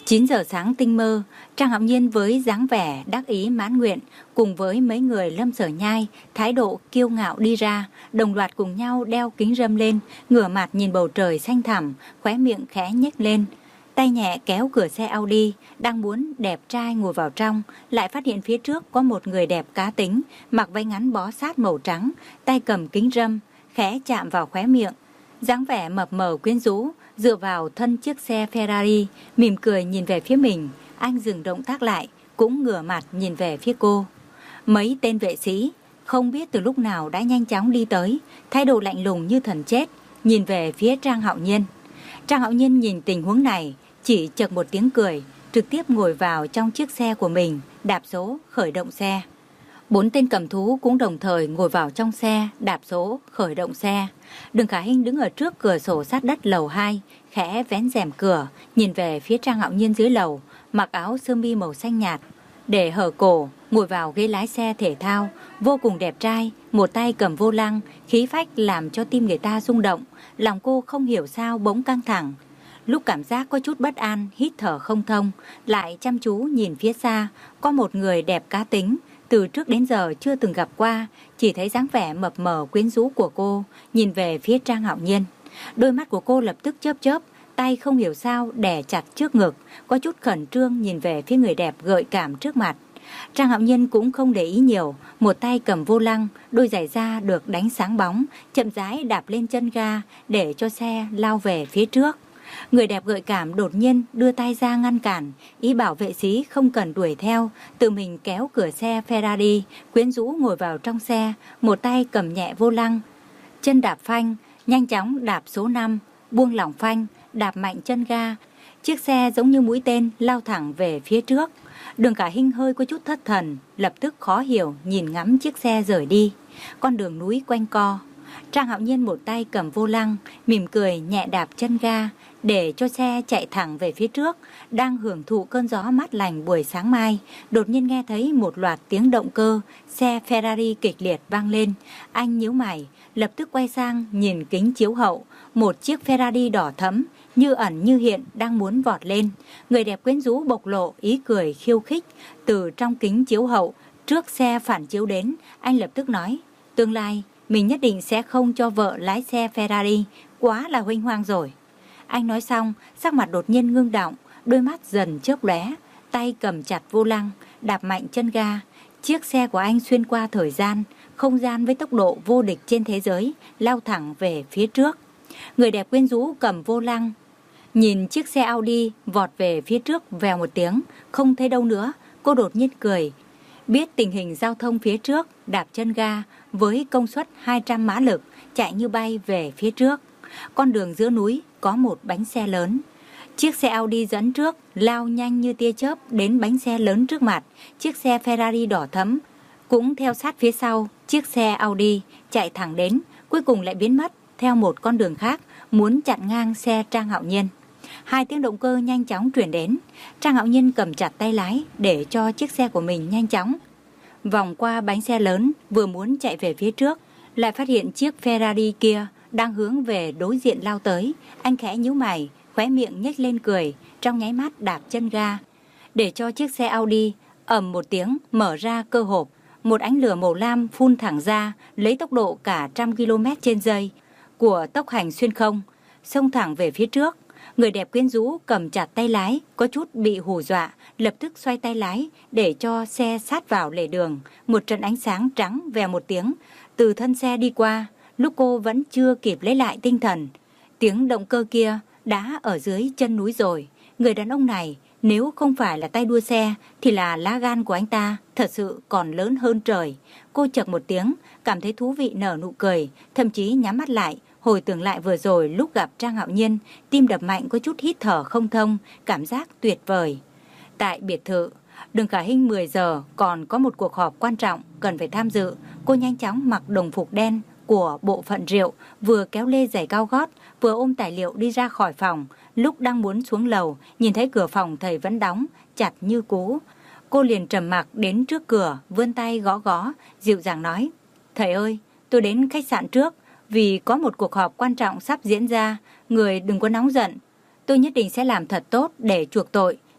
Speaker 1: chín giờ sáng tinh mơ, Trang Hạo Nhiên với dáng vẻ đắc ý mãn nguyện cùng với mấy người Lâm Sở Nhai, thái độ kiêu ngạo đi ra, đồng loạt cùng nhau đeo kính râm lên, ngửa mặt nhìn bầu trời xanh thẳm, khóe miệng khẽ nhếch lên. Tay nhẹ kéo cửa xe Audi, đang muốn đẹp trai ngồi vào trong, lại phát hiện phía trước có một người đẹp cá tính, mặc váy ngắn bó sát màu trắng, tay cầm kính râm, khẽ chạm vào khóe miệng. Dáng vẻ mập mờ quyến rũ, dựa vào thân chiếc xe Ferrari, mỉm cười nhìn về phía mình. Anh dừng động tác lại, cũng ngửa mặt nhìn về phía cô. Mấy tên vệ sĩ không biết từ lúc nào đã nhanh chóng đi tới, thái độ lạnh lùng như thần chết, nhìn về phía Trang Hạo Nhiên. Trang Hạo Nhiên nhìn tình huống này, chỉ chợt một tiếng cười, trực tiếp ngồi vào trong chiếc xe của mình, đạp số, khởi động xe. Bốn tên cầm thú cũng đồng thời ngồi vào trong xe, đạp số, khởi động xe. Đường Khả Hinh đứng ở trước cửa sổ sát đất lầu hai, khẽ vén rèm cửa, nhìn về phía Trang Hạo Nhiên dưới lầu, mặc áo sơ mi màu xanh nhạt, để hở cổ, ngồi vào ghế lái xe thể thao, vô cùng đẹp trai, một tay cầm vô lăng, khí phách làm cho tim người ta rung động, lòng cô không hiểu sao bỗng căng thẳng. Lúc cảm giác có chút bất an, hít thở không thông, lại chăm chú nhìn phía xa, có một người đẹp cá tính, từ trước đến giờ chưa từng gặp qua, chỉ thấy dáng vẻ mập mờ quyến rũ của cô, nhìn về phía Trang Hạo Nhiên. Đôi mắt của cô lập tức chớp chớp, tay không hiểu sao đè chặt trước ngực, có chút khẩn trương nhìn về phía người đẹp gợi cảm trước mặt. Trang Hạo Nhiên cũng không để ý nhiều, một tay cầm vô lăng, đôi giày da được đánh sáng bóng, chậm rãi đạp lên chân ga để cho xe lao về phía trước. Người đẹp gợi cảm đột nhiên đưa tay ra ngăn cản, ý bảo vệ sĩ không cần đuổi theo, tự mình kéo cửa xe Ferrari, quyến rũ ngồi vào trong xe, một tay cầm nhẹ vô lăng, chân đạp phanh, nhanh chóng đạp số năm, buông lỏng phanh, đạp mạnh chân ga. Chiếc xe giống như mũi tên lao thẳng về phía trước. Đường Khả Hinh hơi có chút thất thần, lập tức khó hiểu nhìn ngắm chiếc xe rời đi. Con đường núi quanh co. Trang Hạo Nhiên một tay cầm vô lăng, mỉm cười nhẹ đạp chân ga để cho xe chạy thẳng về phía trước. Đang hưởng thụ cơn gió mát lành buổi sáng mai, đột nhiên nghe thấy một loạt tiếng động cơ xe Ferrari kịch liệt vang lên. Anh nhíu mày, lập tức quay sang nhìn kính chiếu hậu, một chiếc Ferrari đỏ thẫm như ẩn như hiện đang muốn vọt lên. Người đẹp quyến rũ bộc lộ ý cười khiêu khích từ trong kính chiếu hậu. Trước xe phản chiếu đến, anh lập tức nói: tương lai mình nhất định sẽ không cho vợ lái xe Ferrari, quá là huênh hoang rồi. Anh nói xong, sắc mặt đột nhiên ngưng động, đôi mắt dần chớp lóe, tay cầm chặt vô lăng, đạp mạnh chân ga. Chiếc xe của anh xuyên qua thời gian, không gian với tốc độ vô địch trên thế giới, lao thẳng về phía trước. Người đẹp quyến rũ cầm vô lăng, nhìn chiếc xe Audi vọt về phía trước vèo một tiếng, không thấy đâu nữa, cô đột nhiên cười. Biết tình hình giao thông phía trước, đạp chân ga với công suất hai trăm mã lực, chạy như bay về phía trước. Con đường giữa núi có một bánh xe lớn. Chiếc xe Audi dẫn trước, lao nhanh như tia chớp đến bánh xe lớn trước mặt. Chiếc xe Ferrari đỏ thẫm cũng theo sát phía sau. Chiếc xe Audi chạy thẳng đến, cuối cùng lại biến mất theo một con đường khác, muốn chặn ngang xe Trang Hạo Nhiên. Hai tiếng động cơ nhanh chóng chuyển đến. Trang Hạo Nhiên cầm chặt tay lái để cho chiếc xe của mình nhanh chóng vòng qua bánh xe lớn, vừa muốn chạy về phía trước, lại phát hiện chiếc Ferrari kia đang hướng về đối diện lao tới. Anh khẽ nhíu mày, khóe miệng nhếch lên cười, trong nháy mắt đạp chân ga để cho chiếc xe Audi ầm một tiếng mở ra cơ hộp. Một ánh lửa màu lam phun thẳng ra, lấy tốc độ cả trăm ki lô mét trên giây của tốc hành xuyên không, xông thẳng về phía trước. Người đẹp quyến rũ cầm chặt tay lái, có chút bị hù dọa, lập tức xoay tay lái để cho xe sát vào lề đường. Một trận ánh sáng trắng vèo một tiếng từ thân xe đi qua. Lúc cô vẫn chưa kịp lấy lại tinh thần, tiếng động cơ kia đã ở dưới chân núi rồi. Người đàn ông này nếu không phải là tay đua xe thì là lá gan của anh ta thật sự còn lớn hơn trời. Cô chợt một tiếng, cảm thấy thú vị nở nụ cười, thậm chí nhắm mắt lại, hồi tưởng lại vừa rồi lúc gặp Trang Hạo Nhiên, tim đập mạnh có chút hít thở không thông, cảm giác tuyệt vời. Tại biệt thự, Đường Khả Hinh mười giờ còn có một cuộc họp quan trọng cần phải tham dự. Cô nhanh chóng mặc đồng phục đen của bộ phận rượu, vừa kéo lê giày cao gót, vừa ôm tài liệu đi ra khỏi phòng. Lúc đang muốn xuống lầu, nhìn thấy cửa phòng thầy vẫn đóng, chặt như cũ. Cô liền trầm mặc đến trước cửa, vươn tay gõ gõ, dịu dàng nói: thầy ơi, tôi đến khách sạn trước, vì có một cuộc họp quan trọng sắp diễn ra, người đừng có nóng giận. Tôi nhất định sẽ làm thật tốt để chuộc tội,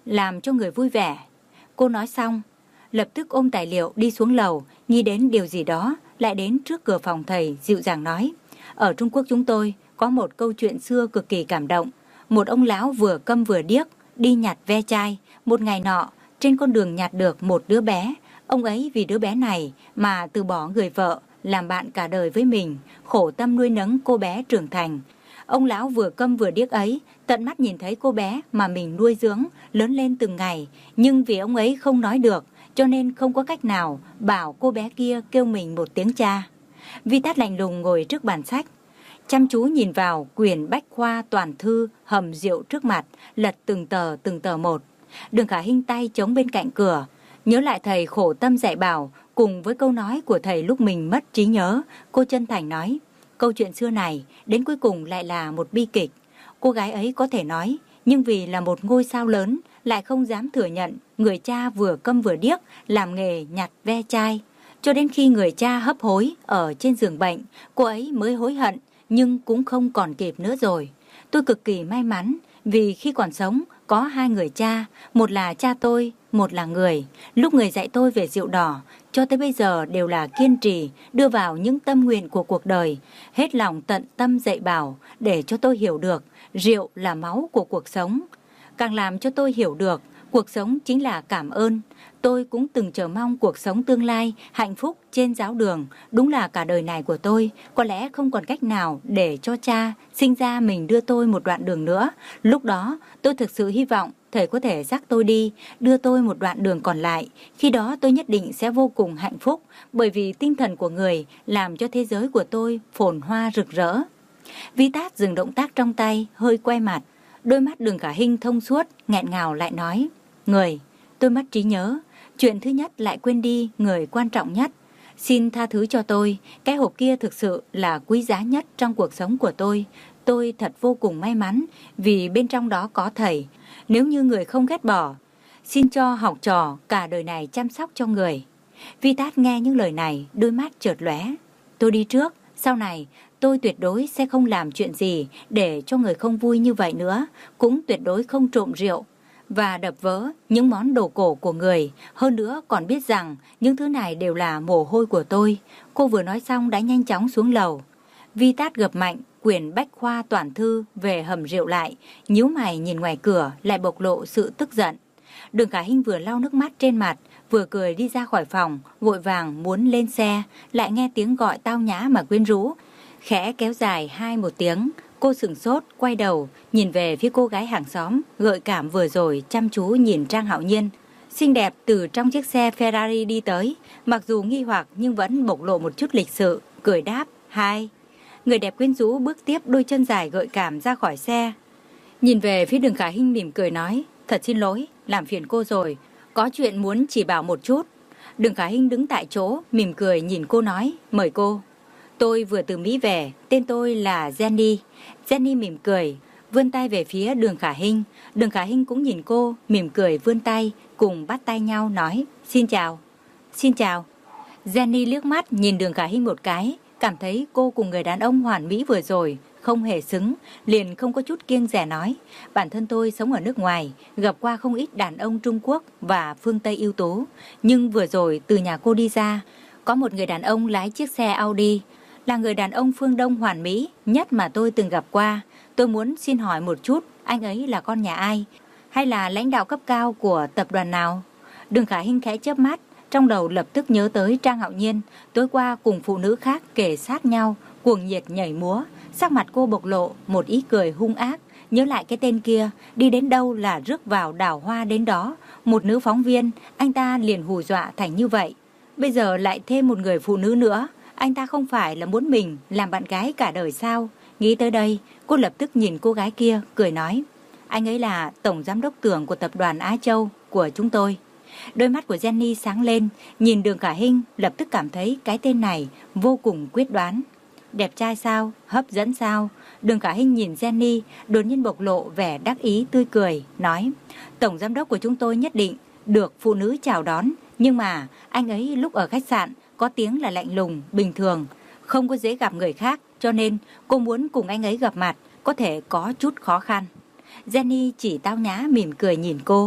Speaker 1: làm cho người vui vẻ. Cô nói xong, lập tức ôm tài liệu đi xuống lầu, nghĩ đến điều gì đó, lại đến trước cửa phòng thầy dịu dàng nói. Ở Trung Quốc chúng tôi có một câu chuyện xưa cực kỳ cảm động. Một ông lão vừa câm vừa điếc, đi nhặt ve chai. Một ngày nọ, trên con đường nhặt được một đứa bé. Ông ấy vì đứa bé này mà từ bỏ người vợ, làm bạn cả đời với mình, khổ tâm nuôi nấng cô bé trưởng thành. Ông lão vừa câm vừa điếc ấy tận mắt nhìn thấy cô bé mà mình nuôi dưỡng lớn lên từng ngày, nhưng vì ông ấy không nói được cho nên không có cách nào bảo cô bé kia kêu mình một tiếng cha. Vi Tát lạnh lùng ngồi trước bàn sách, chăm chú nhìn vào quyển bách khoa toàn thư hầm rượu trước mặt, lật từng tờ từng tờ một. Đường Khả Hinh tay chống bên cạnh cửa, nhớ lại thầy khổ tâm dạy bảo cùng với câu nói của thầy lúc mình mất trí nhớ. Cô chân thành nói, câu chuyện xưa này đến cuối cùng lại là một bi kịch. Cô gái ấy có thể nói, nhưng vì là một ngôi sao lớn lại không dám thừa nhận người cha vừa câm vừa điếc làm nghề nhặt ve chai. Cho đến khi người cha hấp hối ở trên giường bệnh, cô ấy mới hối hận, nhưng cũng không còn kịp nữa rồi. Tôi cực kỳ may mắn vì khi còn sống có hai người cha, một là cha tôi, một là người. Lúc người dạy tôi về rượu đỏ, cho tới bây giờ đều là kiên trì đưa vào những tâm nguyện của cuộc đời, hết lòng tận tâm dạy bảo để cho tôi hiểu được rượu là máu của cuộc sống. Càng làm cho tôi hiểu được cuộc sống chính là cảm ơn. Tôi cũng từng chờ mong cuộc sống tương lai hạnh phúc trên giáo đường. Đúng là cả đời này của tôi có lẽ không còn cách nào để cho cha sinh ra mình đưa tôi một đoạn đường nữa. Lúc đó tôi thực sự hy vọng thầy có thể dắt tôi đi, đưa tôi một đoạn đường còn lại. Khi đó tôi nhất định sẽ vô cùng hạnh phúc, bởi vì tinh thần của người làm cho thế giới của tôi phồn hoa rực rỡ. Vi Tát dừng động tác trong tay, hơi quay mặt. Đôi mắt Đường Khả Hinh thông suốt, nghẹn ngào lại nói, người, tôi mất trí nhớ. Chuyện thứ nhất lại quên đi người quan trọng nhất. Xin tha thứ cho tôi, cái hộp kia thực sự là quý giá nhất trong cuộc sống của tôi. Tôi thật vô cùng may mắn vì bên trong đó có thầy. Nếu như người không ghét bỏ, xin cho học trò cả đời này chăm sóc cho người. Vi Tát nghe những lời này, đôi mắt chợt lóe. Tôi đi trước, sau này tôi tuyệt đối sẽ không làm chuyện gì để cho người không vui như vậy nữa, cũng tuyệt đối không trộm rượu và đập vỡ những món đồ cổ của người. Hơn nữa còn biết rằng những thứ này đều là mồ hôi của tôi. Cô vừa nói xong đã nhanh chóng xuống lầu. Vi Tát gập mạnh quyển bách khoa toàn thư về hầm rượu lại, nhíu mày nhìn ngoài cửa lại bộc lộ sự tức giận. Đường Khả Hinh vừa lau nước mắt trên mặt, vừa cười đi ra khỏi phòng, vội vàng muốn lên xe, lại nghe tiếng gọi tao nhã mà quyến rũ, khẽ kéo dài hai một tiếng. Cô sửng sốt, quay đầu, nhìn về phía cô gái hàng xóm, gợi cảm vừa rồi chăm chú nhìn Trang Hạo Nhiên. Xinh đẹp từ trong chiếc xe Ferrari đi tới, mặc dù nghi hoặc nhưng vẫn bộc lộ một chút lịch sự, cười đáp, hai. Người đẹp quyến rũ bước tiếp đôi chân dài gợi cảm ra khỏi xe. Nhìn về phía Đường Khả Hinh mỉm cười nói, thật xin lỗi, làm phiền cô rồi, có chuyện muốn chỉ bảo một chút. Đường Khả Hinh đứng tại chỗ, mỉm cười nhìn cô nói, mời cô. Tôi vừa từ Mỹ về, tên tôi là Jenny. Jenny mỉm cười, vươn tay về phía Đường Khả Hinh. Đường Khả Hinh cũng nhìn cô, mỉm cười vươn tay, cùng bắt tay nhau nói, xin chào. Xin chào. Jenny liếc mắt nhìn Đường Khả Hinh một cái, cảm thấy cô cùng người đàn ông hoàn mỹ vừa rồi không hề xứng, liền không có chút kiêng dè nói, bản thân tôi sống ở nước ngoài, gặp qua không ít đàn ông Trung Quốc và phương Tây ưu tú, nhưng vừa rồi từ nhà cô đi ra, có một người đàn ông lái chiếc xe Audi, là người đàn ông phương Đông hoàn mỹ nhất mà tôi từng gặp qua. Tôi muốn xin hỏi một chút, anh ấy là con nhà ai, hay là lãnh đạo cấp cao của tập đoàn nào? Đường Khả Hinh khẽ chớp mắt, trong đầu lập tức nhớ tới Trang Hạo Nhiên, tối qua cùng phụ nữ khác kề sát nhau, cuồng nhiệt nhảy múa. Sắc mặt cô bộc lộ một ý cười hung ác, nhớ lại cái tên kia, đi đến đâu là rước vào đào hoa đến đó. Một nữ phóng viên, anh ta liền hù dọa thành như vậy. Bây giờ lại thêm một người phụ nữ nữa, anh ta không phải là muốn mình làm bạn gái cả đời sao? Nghĩ tới đây, cô lập tức nhìn cô gái kia, cười nói, anh ấy là tổng giám đốc tưởng của tập đoàn Á Châu của chúng tôi. Đôi mắt của Jenny sáng lên, nhìn Đường Khả Hinh, lập tức cảm thấy cái tên này vô cùng quyết đoán. Đẹp trai sao? Hấp dẫn sao? Đường Khả Hinh nhìn Jenny, đột nhiên bộc lộ vẻ đắc ý tươi cười, nói, tổng giám đốc của chúng tôi nhất định được phụ nữ chào đón, nhưng mà anh ấy lúc ở khách sạn có tiếng là lạnh lùng, bình thường, không có dễ gặp người khác, cho nên cô muốn cùng anh ấy gặp mặt có thể có chút khó khăn. Jenny chỉ tao nhã mỉm cười nhìn cô.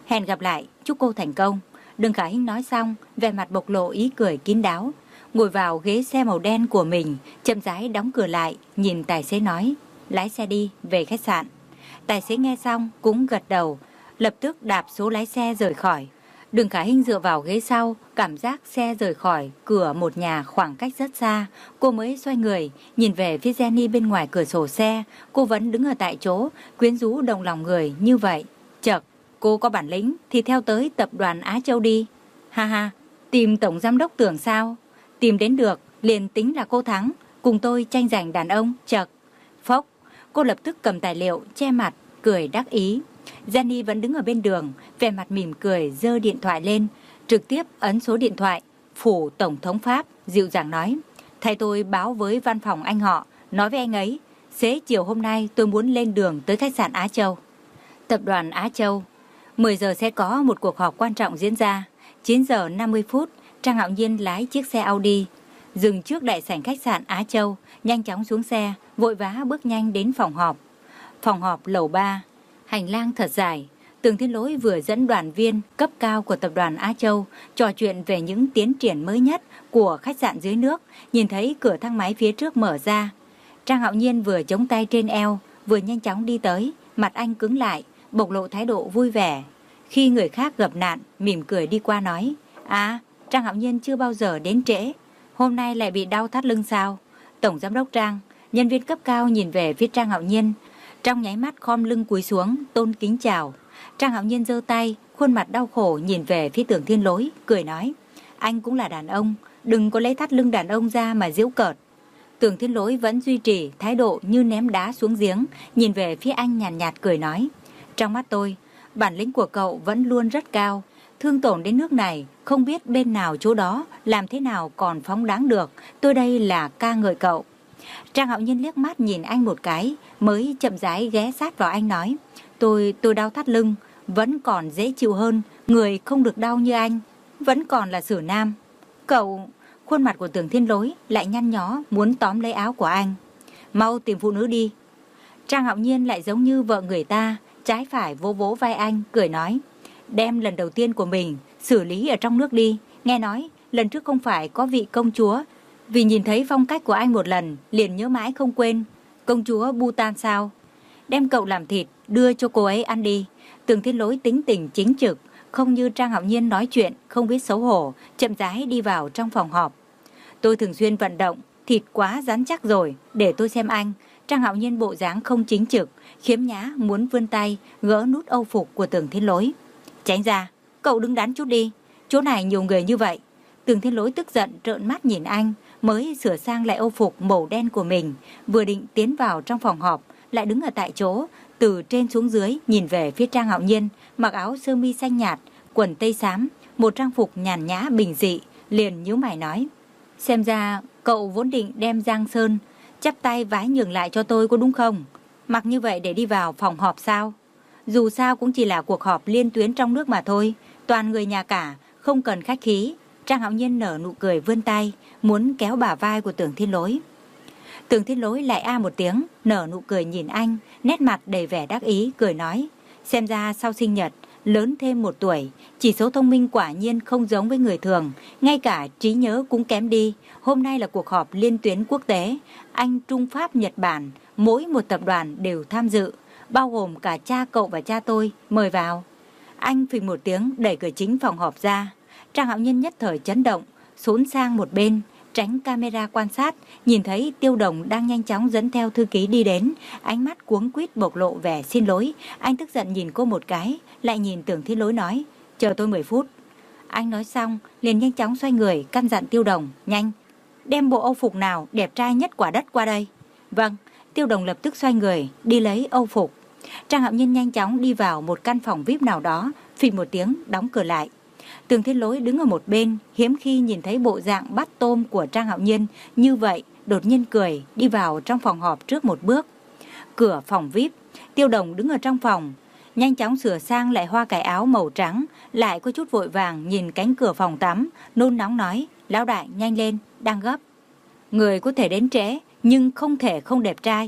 Speaker 1: Hẹn gặp lại, chúc cô thành công. Đường Khả Hinh nói xong, vẻ mặt bộc lộ ý cười kín đáo. Ngồi vào ghế xe màu đen của mình, chậm rãi đóng cửa lại, nhìn tài xế nói, lái xe đi, về khách sạn. Tài xế nghe xong cũng gật đầu, lập tức đạp số lái xe rời khỏi. Đường Khả Hinh dựa vào ghế sau, cảm giác xe rời khỏi cửa một nhà khoảng cách rất xa. Cô mới xoay người, nhìn về phía Jenny bên ngoài cửa sổ xe. Cô vẫn đứng ở tại chỗ, quyến rũ động lòng người như vậy. Chật, cô có bản lĩnh thì theo tới tập đoàn Á Châu đi. Ha ha, tìm tổng giám đốc Tưởng sao? Tìm đến được, liền tính là cô thắng, cùng tôi tranh giành đàn ông. Chật, phốc, cô lập tức cầm tài liệu, che mặt, cười đắc ý. Jenny vẫn đứng ở bên đường, vẻ mặt mỉm cười, giơ điện thoại lên, trực tiếp ấn số điện thoại. Phủ Tổng thống Pháp dịu dàng nói, thay tôi báo với văn phòng anh họ, nói với anh ấy, xế chiều hôm nay tôi muốn lên đường tới khách sạn Á Châu. Tập đoàn Á Châu, mười giờ sẽ có một cuộc họp quan trọng diễn ra. Chín giờ năm mươi phút, Trang Hạo Nhiên lái chiếc xe Audi, dừng trước đại sảnh khách sạn Á Châu, nhanh chóng xuống xe, vội vã bước nhanh đến phòng họp. Phòng họp lầu ba. Hành lang thật dài, Tường Thiên Lỗi vừa dẫn đoàn viên cấp cao của tập đoàn Á Châu trò chuyện về những tiến triển mới nhất của khách sạn dưới nước, nhìn thấy cửa thang máy phía trước mở ra. Trang Hạo Nhiên vừa chống tay trên eo, vừa nhanh chóng đi tới, mặt anh cứng lại, bộc lộ thái độ vui vẻ. Khi người khác gặp nạn, mỉm cười đi qua nói, à, Trang Hạo Nhiên chưa bao giờ đến trễ, hôm nay lại bị đau thắt lưng sao? Tổng giám đốc Trang, nhân viên cấp cao nhìn về phía Trang Hạo Nhiên, trong nháy mắt khom lưng cúi xuống, tôn kính chào. Trang Hạo Nhiên giơ tay, khuôn mặt đau khổ nhìn về phía Tưởng Thiên Lỗi, cười nói, anh cũng là đàn ông, đừng có lấy thắt lưng đàn ông ra mà giễu cợt. Tưởng Thiên Lỗi vẫn duy trì thái độ như ném đá xuống giếng, nhìn về phía anh nhàn nhạt, nhạt cười nói, trong mắt tôi, bản lĩnh của cậu vẫn luôn rất cao, thương tổn đến nước này, không biết bên nào chỗ đó, làm thế nào còn phóng đáng được, tôi đây là ca ngợi cậu. Trang Hạo Nhiên liếc mắt nhìn anh một cái, mới chậm rãi ghé sát vào anh nói, tôi, tôi đau thắt lưng, vẫn còn dễ chịu hơn, người không được đau như anh, vẫn còn là Sử Nam. Cậu, khuôn mặt của Tưởng Thiên Lỗi lại nhăn nhó muốn tóm lấy áo của anh. Mau tìm phụ nữ đi. Trang Hạo Nhiên lại giống như vợ người ta, trái phải vỗ vỗ vai anh, cười nói, đem lần đầu tiên của mình xử lý ở trong nước đi. Nghe nói, lần trước không phải có vị công chúa, vì nhìn thấy phong cách của anh một lần, liền nhớ mãi không quên. Công chúa Bhutan sao? Đem cậu làm thịt, đưa cho cô ấy ăn đi. Tưởng Thiên Lỗi tính tình chính trực, không như Trang Hạo Nhiên nói chuyện, không biết xấu hổ, chậm rãi đi vào trong phòng họp. Tôi thường xuyên vận động, thịt quá rắn chắc rồi, để tôi xem anh. Trang Hạo Nhiên bộ dáng không chính trực, khiếm nhã muốn vươn tay, gỡ nút âu phục của Tưởng Thiên Lỗi. Tránh ra, cậu đứng đắn chút đi, chỗ này nhiều người như vậy. Tưởng Thiên Lỗi tức giận trợn mắt nhìn anh, mới sửa sang lại âu phục màu đen của mình, vừa định tiến vào trong phòng họp, lại đứng ở tại chỗ, từ trên xuống dưới nhìn về phía Trang Hạo Nhiên, mặc áo sơ mi xanh nhạt, quần tây xám, một trang phục nhàn nhã bình dị, liền nhíu mày nói, xem ra cậu vốn định đem Giang Sơn chắp tay vái nhường lại cho tôi có đúng không? Mặc như vậy để đi vào phòng họp sao? Dù sao cũng chỉ là cuộc họp liên tuyến trong nước mà thôi, toàn người nhà cả, không cần khách khí. Trang Hạo Nhiên nở nụ cười vươn tay, muốn kéo bả vai của Tưởng Thiên Lỗi. Tưởng Thiên Lỗi lại a một tiếng, nở nụ cười nhìn anh, nét mặt đầy vẻ đắc ý, cười nói, xem ra sau sinh nhật, lớn thêm một tuổi, chỉ số thông minh quả nhiên không giống với người thường, ngay cả trí nhớ cũng kém đi. Hôm nay là cuộc họp liên tuyến quốc tế, Anh, Trung, Pháp, Nhật Bản, mỗi một tập đoàn đều tham dự, bao gồm cả cha cậu và cha tôi, mời vào. Anh phình một tiếng đẩy cửa chính phòng họp ra. Trang Hạo Nhiên nhất thời chấn động, xốn sang một bên, tránh camera quan sát, nhìn thấy Tiêu Đồng đang nhanh chóng dẫn theo thư ký đi đến, ánh mắt cuống quýt bộc lộ vẻ xin lỗi. Anh tức giận nhìn cô một cái, lại nhìn Tưởng Thiên Lỗi nói, chờ tôi mười phút. Anh nói xong, liền nhanh chóng xoay người, căn dặn Tiêu Đồng, nhanh, đem bộ âu phục nào đẹp trai nhất quả đất qua đây. Vâng, Tiêu Đồng lập tức xoay người, đi lấy âu phục. Trang Hạo Nhiên nhanh chóng đi vào một căn phòng vi ai pi nào đó, phịch một tiếng, đóng cửa lại. Tưởng Thiên Lỗi đứng ở một bên, hiếm khi nhìn thấy bộ dạng bắt tôm của Trang Hạo Nhiên như vậy, đột nhiên cười, đi vào trong phòng họp trước một bước. Cửa phòng vi ai pi, Tiêu Đồng đứng ở trong phòng, nhanh chóng sửa sang lại hoa cài áo màu trắng, lại có chút vội vàng nhìn cánh cửa phòng tắm, nôn nóng nói, lão đại nhanh lên, đang gấp. Người có thể đến trễ, nhưng không thể không đẹp trai.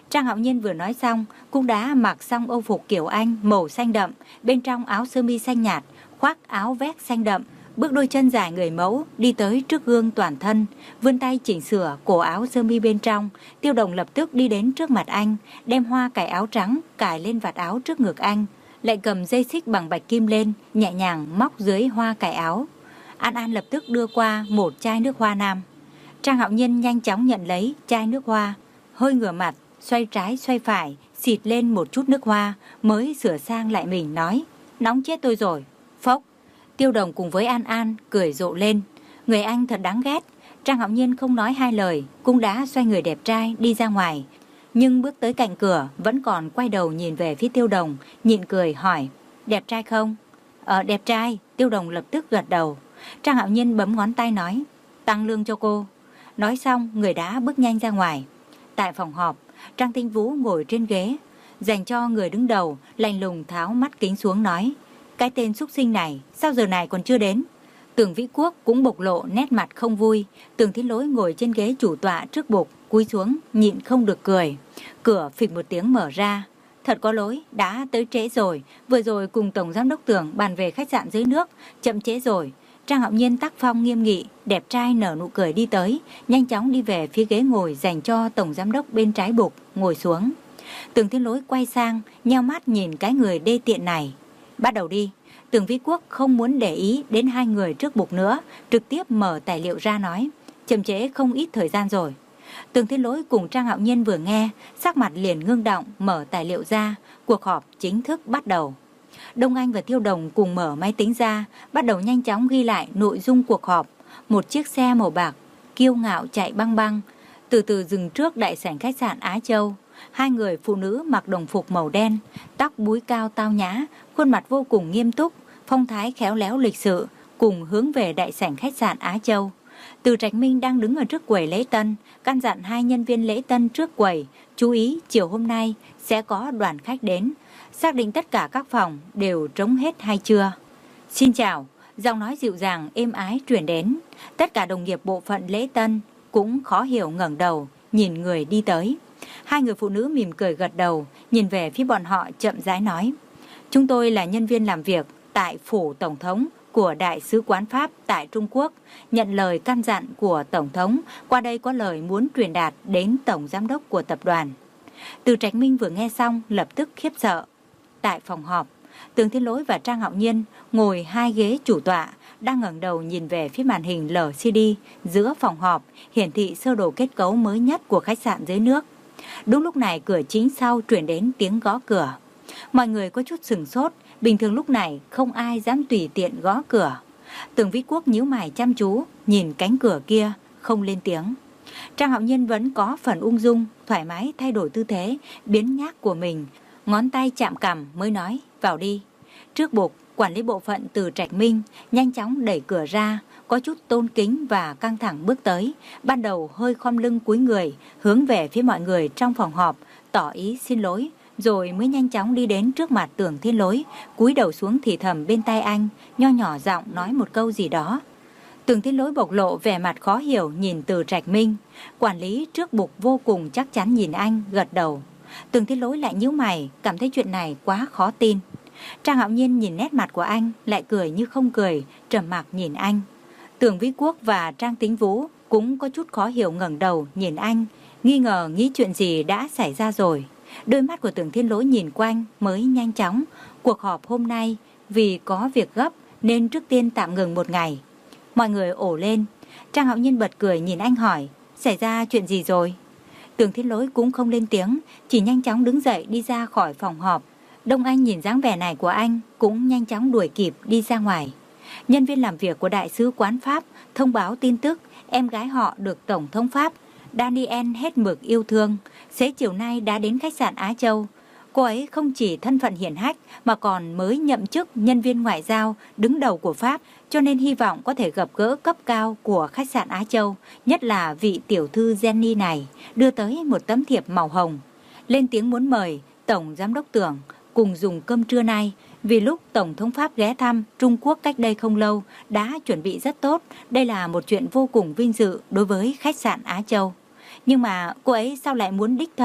Speaker 1: Trang Hạo Nhiên vừa nói xong cũng đã mặc xong âu phục kiểu Anh màu xanh đậm, bên trong áo sơ mi xanh nhạt, khoác áo vest xanh đậm, bước đôi chân dài người mẫu đi tới trước gương toàn thân, vươn tay chỉnh sửa cổ áo sơ mi bên trong. Tiêu Đồng lập tức đi đến trước mặt anh, đem hoa cài áo trắng cài lên vạt áo trước ngực anh, lại cầm dây xích bằng bạch kim lên, nhẹ nhàng móc dưới hoa cài áo. An An lập tức đưa qua một chai nước hoa nam. Trang Hạo Nhiên nhanh chóng nhận lấy chai nước hoa, hơi ngửa mặt, xoay trái xoay phải, xịt lên một chút nước hoa, mới sửa sang lại mình nói: nóng chết tôi rồi. Phốc. Tiêu Đồng cùng với An An cười rộ lên. Người anh thật đáng ghét. Trang Hạo Nhiên không nói hai lời, cũng đã xoay người đẹp trai đi ra ngoài. Nhưng bước tới cạnh cửa vẫn còn quay đầu nhìn về phía Tiêu Đồng, nhịn cười hỏi: đẹp trai không? Ờ đẹp trai. Tiêu Đồng lập tức gật đầu. Trang Hạo Nhiên bấm ngón tay nói: tăng lương cho cô. Nói xong người đã bước nhanh ra ngoài. Tại phòng họp, Trang Tinh Vũ ngồi trên ghế, dành cho người đứng đầu, lạnh lùng tháo mắt kính xuống nói: cái tên xúc sinh này sao giờ này còn chưa đến? Tường Vĩ Quốc cũng bộc lộ nét mặt không vui. Tường Thiên Lỗi ngồi trên ghế chủ tọa trước bục, cúi xuống nhịn không được cười. Cửa phịch một tiếng mở ra. Thật có lỗi, đã tới trễ rồi. Vừa rồi cùng Tổng Giám đốc Tường bàn về khách sạn dưới nước, chậm trễ rồi. Trang Hạo Nhiên tác phong nghiêm nghị, đẹp trai nở nụ cười đi tới, nhanh chóng đi về phía ghế ngồi dành cho Tổng Giám đốc bên trái bục, ngồi xuống. Tường Thiên Lỗi quay sang, nheo mắt nhìn cái người đê tiện này. Bắt đầu đi. Tường Vĩ Quốc không muốn để ý đến hai người trước bục nữa, trực tiếp mở tài liệu ra nói: chậm trễ không ít thời gian rồi. Tường Thiên Lỗi cùng Trang Hạo Nhiên vừa nghe, sắc mặt liền ngưng động, mở tài liệu ra. Cuộc họp chính thức bắt đầu. Đông Anh và Tiêu Đồng cùng mở máy tính ra, bắt đầu nhanh chóng ghi lại nội dung cuộc họp. Một chiếc xe màu bạc kiêu ngạo chạy băng băng, từ từ dừng trước đại sảnh khách sạn Á Châu. Hai người phụ nữ mặc đồng phục màu đen, tóc búi cao tao nhã, khuôn mặt vô cùng nghiêm túc, phong thái khéo léo lịch sự, cùng hướng về đại sảnh khách sạn Á Châu. Từ Trạch Minh đang đứng ở trước quầy lễ tân, căn dặn hai nhân viên lễ tân trước quầy chú ý chiều hôm nay sẽ có đoàn khách đến, xác định tất cả các phòng đều trống hết hay chưa. Xin chào. Giọng nói dịu dàng êm ái truyền đến. Tất cả đồng nghiệp bộ phận lễ tân cũng khó hiểu ngẩng đầu nhìn người đi tới. Hai người phụ nữ mỉm cười gật đầu, nhìn về phía bọn họ chậm rãi nói: chúng tôi là nhân viên làm việc tại phủ tổng thống của Đại sứ quán Pháp tại Trung Quốc, nhận lời căn dặn của Tổng thống, qua đây có lời muốn truyền đạt đến Tổng Giám đốc của tập đoàn. Từ Trạch Minh vừa nghe xong lập tức khiếp sợ. Tại phòng họp, Tường Thiên Lỗi và Trang Hạo Nhiên ngồi hai ghế chủ tọa, đang ngẩng đầu nhìn về phía màn hình lờ xê đê giữa phòng họp, hiển thị sơ đồ kết cấu mới nhất của khách sạn dưới nước. Đúng lúc này cửa chính sau truyền đến tiếng gõ cửa. Mọi người có chút sửng sốt, bình thường lúc này không ai dám tùy tiện gõ cửa. Tường Vĩ Quốc nhíu mày chăm chú nhìn cánh cửa kia, không lên tiếng. Trang Hạo Nhiên vẫn có phần ung dung, thoải mái thay đổi tư thế, biến nhác của mình, ngón tay chạm cằm mới nói: vào đi. Trước bục, quản lý bộ phận Từ Trạch Minh nhanh chóng đẩy cửa ra, có chút tôn kính và căng thẳng bước tới, ban đầu hơi khom lưng cúi người, hướng về phía mọi người trong phòng họp, tỏ ý xin lỗi, rồi mới nhanh chóng đi đến trước mặt Tường Thiên Lỗi, cúi đầu xuống thì thầm bên tai anh, nho nhỏ giọng nói một câu gì đó. Tường Thiên Lỗi bộc lộ vẻ mặt khó hiểu nhìn Từ Trạch Minh. Quản lý trước bục vô cùng chắc chắn nhìn anh, gật đầu. Tường Thiên Lỗi lại nhíu mày, cảm thấy chuyện này quá khó tin. Trang Hạo Nhiên nhìn nét mặt của anh, lại cười như không cười, trầm mặc nhìn anh. Tường Vĩ Quốc và Trang Tính Vũ cũng có chút khó hiểu ngẩng đầu nhìn anh, nghi ngờ nghĩ chuyện gì đã xảy ra rồi. Đôi mắt của Tường Thiên Lỗi nhìn quanh mới nhanh chóng. Cuộc họp hôm nay vì có việc gấp nên trước tiên tạm ngừng một ngày. Mọi người ổ lên. Trang Hạo Nhiên bật cười nhìn anh hỏi: xảy ra chuyện gì rồi? Tường Thiên Lỗi cũng không lên tiếng, chỉ nhanh chóng đứng dậy đi ra khỏi phòng họp. Đông Anh nhìn dáng vẻ này của anh cũng nhanh chóng đuổi kịp đi ra ngoài. Nhân viên làm việc của Đại sứ quán Pháp thông báo tin tức em gái họ được Tổng thống Pháp Daniel hết mực yêu thương, xế chiều nay đã đến khách sạn Á Châu. Cô ấy không chỉ thân phận hiển hách mà còn mới nhậm chức nhân viên ngoại giao đứng đầu của Pháp, cho nên hy vọng có thể gặp gỡ cấp cao của khách sạn Á Châu, nhất là vị tiểu thư Jenny này, đưa tới một tấm thiệp màu hồng. Lên tiếng muốn mời Tổng Giám đốc Tưởng cùng dùng cơm trưa nay, vì lúc Tổng thống Pháp ghé thăm Trung Quốc cách đây không lâu đã chuẩn bị rất tốt. Đây là một chuyện vô cùng vinh dự đối với khách sạn Á Châu. Nhưng mà cô ấy sao lại muốn đích thân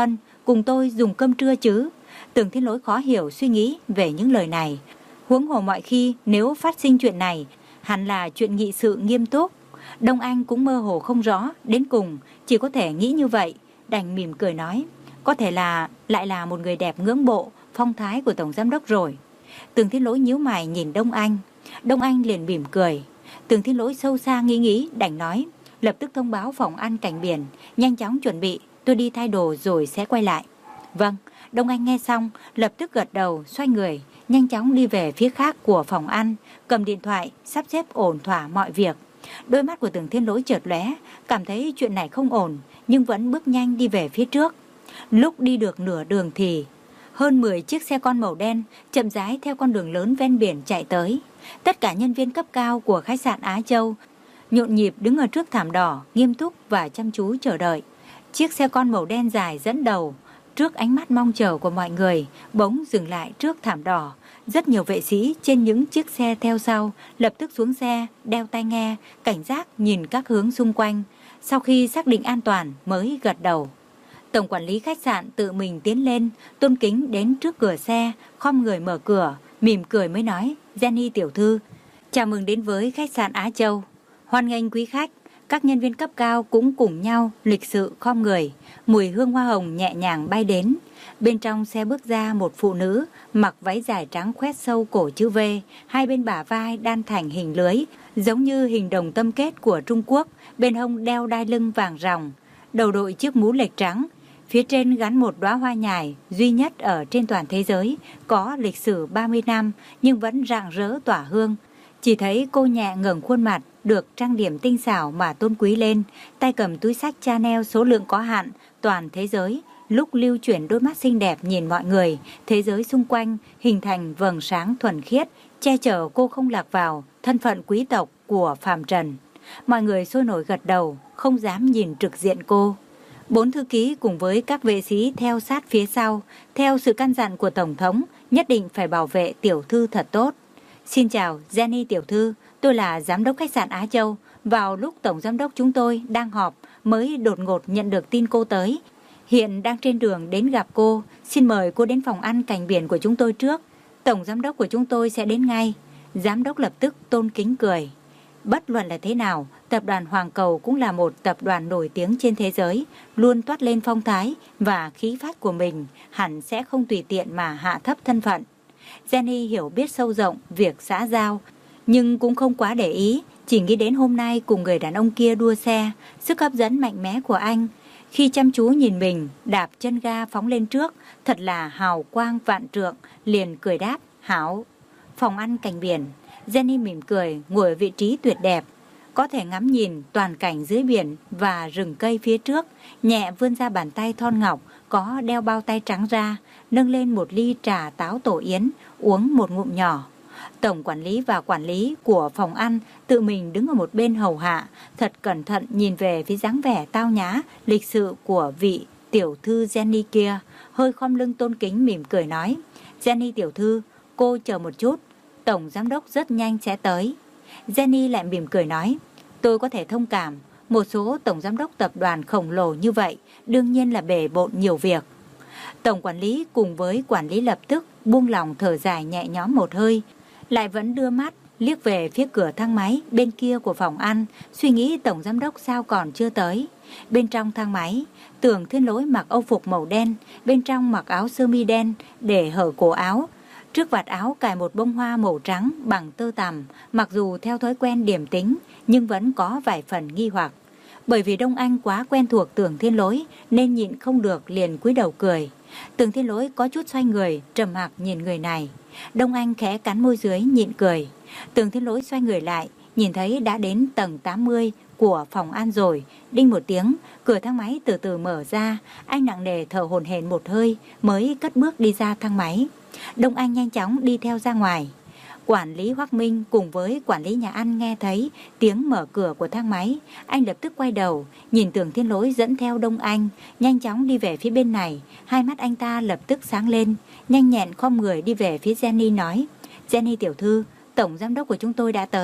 Speaker 1: cùng tôi dùng cơm trưa chứ? Tưởng Thiên Lỗi khó hiểu suy nghĩ về những lời này. Huống hồ mọi khi nếu phát sinh chuyện này, hẳn là chuyện nghị sự nghiêm túc. Đông Anh cũng mơ hồ không rõ, đến cùng chỉ có thể nghĩ như vậy, đành mỉm cười nói, có thể là lại là một người đẹp ngưỡng bộ phong thái của Tổng Giám đốc rồi. Tưởng Thiên Lỗi nhíu mày nhìn Đông Anh. Đông Anh liền mỉm cười. Tưởng Thiên Lỗi sâu xa nghĩ nghĩ, đành nói, lập tức thông báo phòng ăn cảnh biển, nhanh chóng chuẩn bị, tôi đi thay đồ rồi sẽ quay lại. Vâng. Đông Anh nghe xong, lập tức gật đầu, xoay người, nhanh chóng đi về phía khác của phòng ăn, cầm điện thoại, sắp xếp ổn thỏa mọi việc. Đôi mắt của Tưởng Thiên Lỗi chợt lóe, cảm thấy chuyện này không ổn, nhưng vẫn bước nhanh đi về phía trước. Lúc đi được nửa đường thì hơn mười chiếc xe con màu đen chậm rãi theo con đường lớn ven biển chạy tới. Tất cả nhân viên cấp cao của khách sạn Á Châu nhộn nhịp đứng ở trước thảm đỏ, nghiêm túc và chăm chú chờ đợi. Chiếc xe con màu đen dài dẫn đầu, trước ánh mắt mong chờ của mọi người, bỗng dừng lại trước thảm đỏ. Rất nhiều vệ sĩ trên những chiếc xe theo sau lập tức xuống xe, đeo tai nghe, cảnh giác nhìn các hướng xung quanh. Sau khi xác định an toàn mới gật đầu. Tổng quản lý khách sạn tự mình tiến lên, tôn kính đến trước cửa xe, khom người mở cửa, mỉm cười mới nói, Jenny tiểu thư, chào mừng đến với khách sạn Á Châu. Hoan nghênh quý khách. Các nhân viên cấp cao cũng cùng nhau lịch sự khom người, mùi hương hoa hồng nhẹ nhàng bay đến. Bên trong xe bước ra một phụ nữ mặc váy dài trắng khoét sâu cổ chữ V, hai bên bả vai đan thành hình lưới, giống như hình đồng tâm kết của Trung Quốc, bên hông đeo đai lưng vàng ròng, đầu đội chiếc mũ lệch trắng. Phía trên gắn một đóa hoa nhài duy nhất ở trên toàn thế giới, có lịch sử ba mươi năm nhưng vẫn rạng rỡ tỏa hương. Chỉ thấy cô nhẹ ngẩng khuôn mặt được trang điểm tinh xảo mà tôn quý lên, tay cầm túi xách Chanel số lượng có hạn, toàn thế giới. Lúc lưu chuyển đôi mắt xinh đẹp nhìn mọi người, thế giới xung quanh hình thành vầng sáng thuần khiết, che chở cô không lạc vào thân phận quý tộc của phàm trần. Mọi người sôi nổi gật đầu, không dám nhìn trực diện cô. Bốn thư ký cùng với các vệ sĩ theo sát phía sau, theo sự căn dặn của Tổng thống, nhất định phải bảo vệ tiểu thư thật tốt. Xin chào, Jenny tiểu thư, tôi là giám đốc khách sạn Á Châu. Vào lúc Tổng giám đốc chúng tôi đang họp mới đột ngột nhận được tin cô tới. Hiện đang trên đường đến gặp cô, xin mời cô đến phòng ăn cảnh biển của chúng tôi trước. Tổng giám đốc của chúng tôi sẽ đến ngay. Giám đốc lập tức tôn kính cười. Bất luận là thế nào, tập đoàn Hoàng Cầu cũng là một tập đoàn nổi tiếng trên thế giới, luôn toát lên phong thái và khí phách của mình, hẳn sẽ không tùy tiện mà hạ thấp thân phận. Jenny hiểu biết sâu rộng việc xã giao, nhưng cũng không quá để ý, chỉ nghĩ đến hôm nay cùng người đàn ông kia đua xe, sức hấp dẫn mạnh mẽ của anh. Khi chăm chú nhìn mình, đạp chân ga phóng lên trước, thật là hào quang vạn trượng, liền cười đáp, hảo. Phòng ăn cảnh biển, Jenny mỉm cười, ngồi ở vị trí tuyệt đẹp, có thể ngắm nhìn toàn cảnh dưới biển và rừng cây phía trước, nhẹ vươn ra bàn tay thon ngọc, có đeo bao tay trắng ra, nâng lên một ly trà táo tổ yến, uống một ngụm nhỏ. Tổng quản lý và quản lý của phòng ăn tự mình đứng ở một bên hầu hạ, thật cẩn thận nhìn về phía dáng vẻ tao nhã, lịch sự của vị tiểu thư Jenny kia, hơi khom lưng tôn kính mỉm cười nói, Jenny tiểu thư, cô chờ một chút, Tổng giám đốc rất nhanh sẽ tới. Jenny lại mỉm cười nói, tôi có thể thông cảm, một số tổng giám đốc tập đoàn khổng lồ như vậy, đương nhiên là bề bộn nhiều việc. Tổng quản lý cùng với quản lý lập tức buông lòng thở dài nhẹ nhõm một hơi, lại vẫn đưa mắt liếc về phía cửa thang máy bên kia của phòng ăn, suy nghĩ tổng giám đốc sao còn chưa tới. Bên trong thang máy, Tưởng Thiên Lỗi mặc âu phục màu đen, bên trong mặc áo sơ mi đen để hở cổ áo. Trước vạt áo cài một bông hoa màu trắng bằng tơ tằm, mặc dù theo thói quen điềm tĩnh nhưng vẫn có vài phần nghi hoặc. Bởi vì Đông Anh quá quen thuộc Tưởng Thiên Lỗi nên nhịn không được liền cúi đầu cười. Tưởng Thiên Lỗi có chút xoay người, trầm mặc nhìn người này. Đông Anh khẽ cắn môi dưới nhịn cười. Tưởng Thiên Lỗi xoay người lại, nhìn thấy đã đến tầng tám mươi của phòng ăn rồi. Đinh một tiếng, cửa thang máy từ từ mở ra. Anh nặng nề thở hổn hển một hơi mới cất bước đi ra thang máy. Đông Anh nhanh chóng đi theo ra ngoài. Quản lý Hoắc Minh cùng với quản lý nhà ăn nghe thấy tiếng mở cửa của thang máy, anh lập tức quay đầu, nhìn Tưởng Thiên Lỗi dẫn theo Đông Anh, nhanh chóng đi về phía bên này. Hai mắt anh ta lập tức sáng lên, nhanh nhẹn khom người đi về phía Jenny nói, Jenny tiểu thư, tổng giám đốc của chúng tôi đã tới.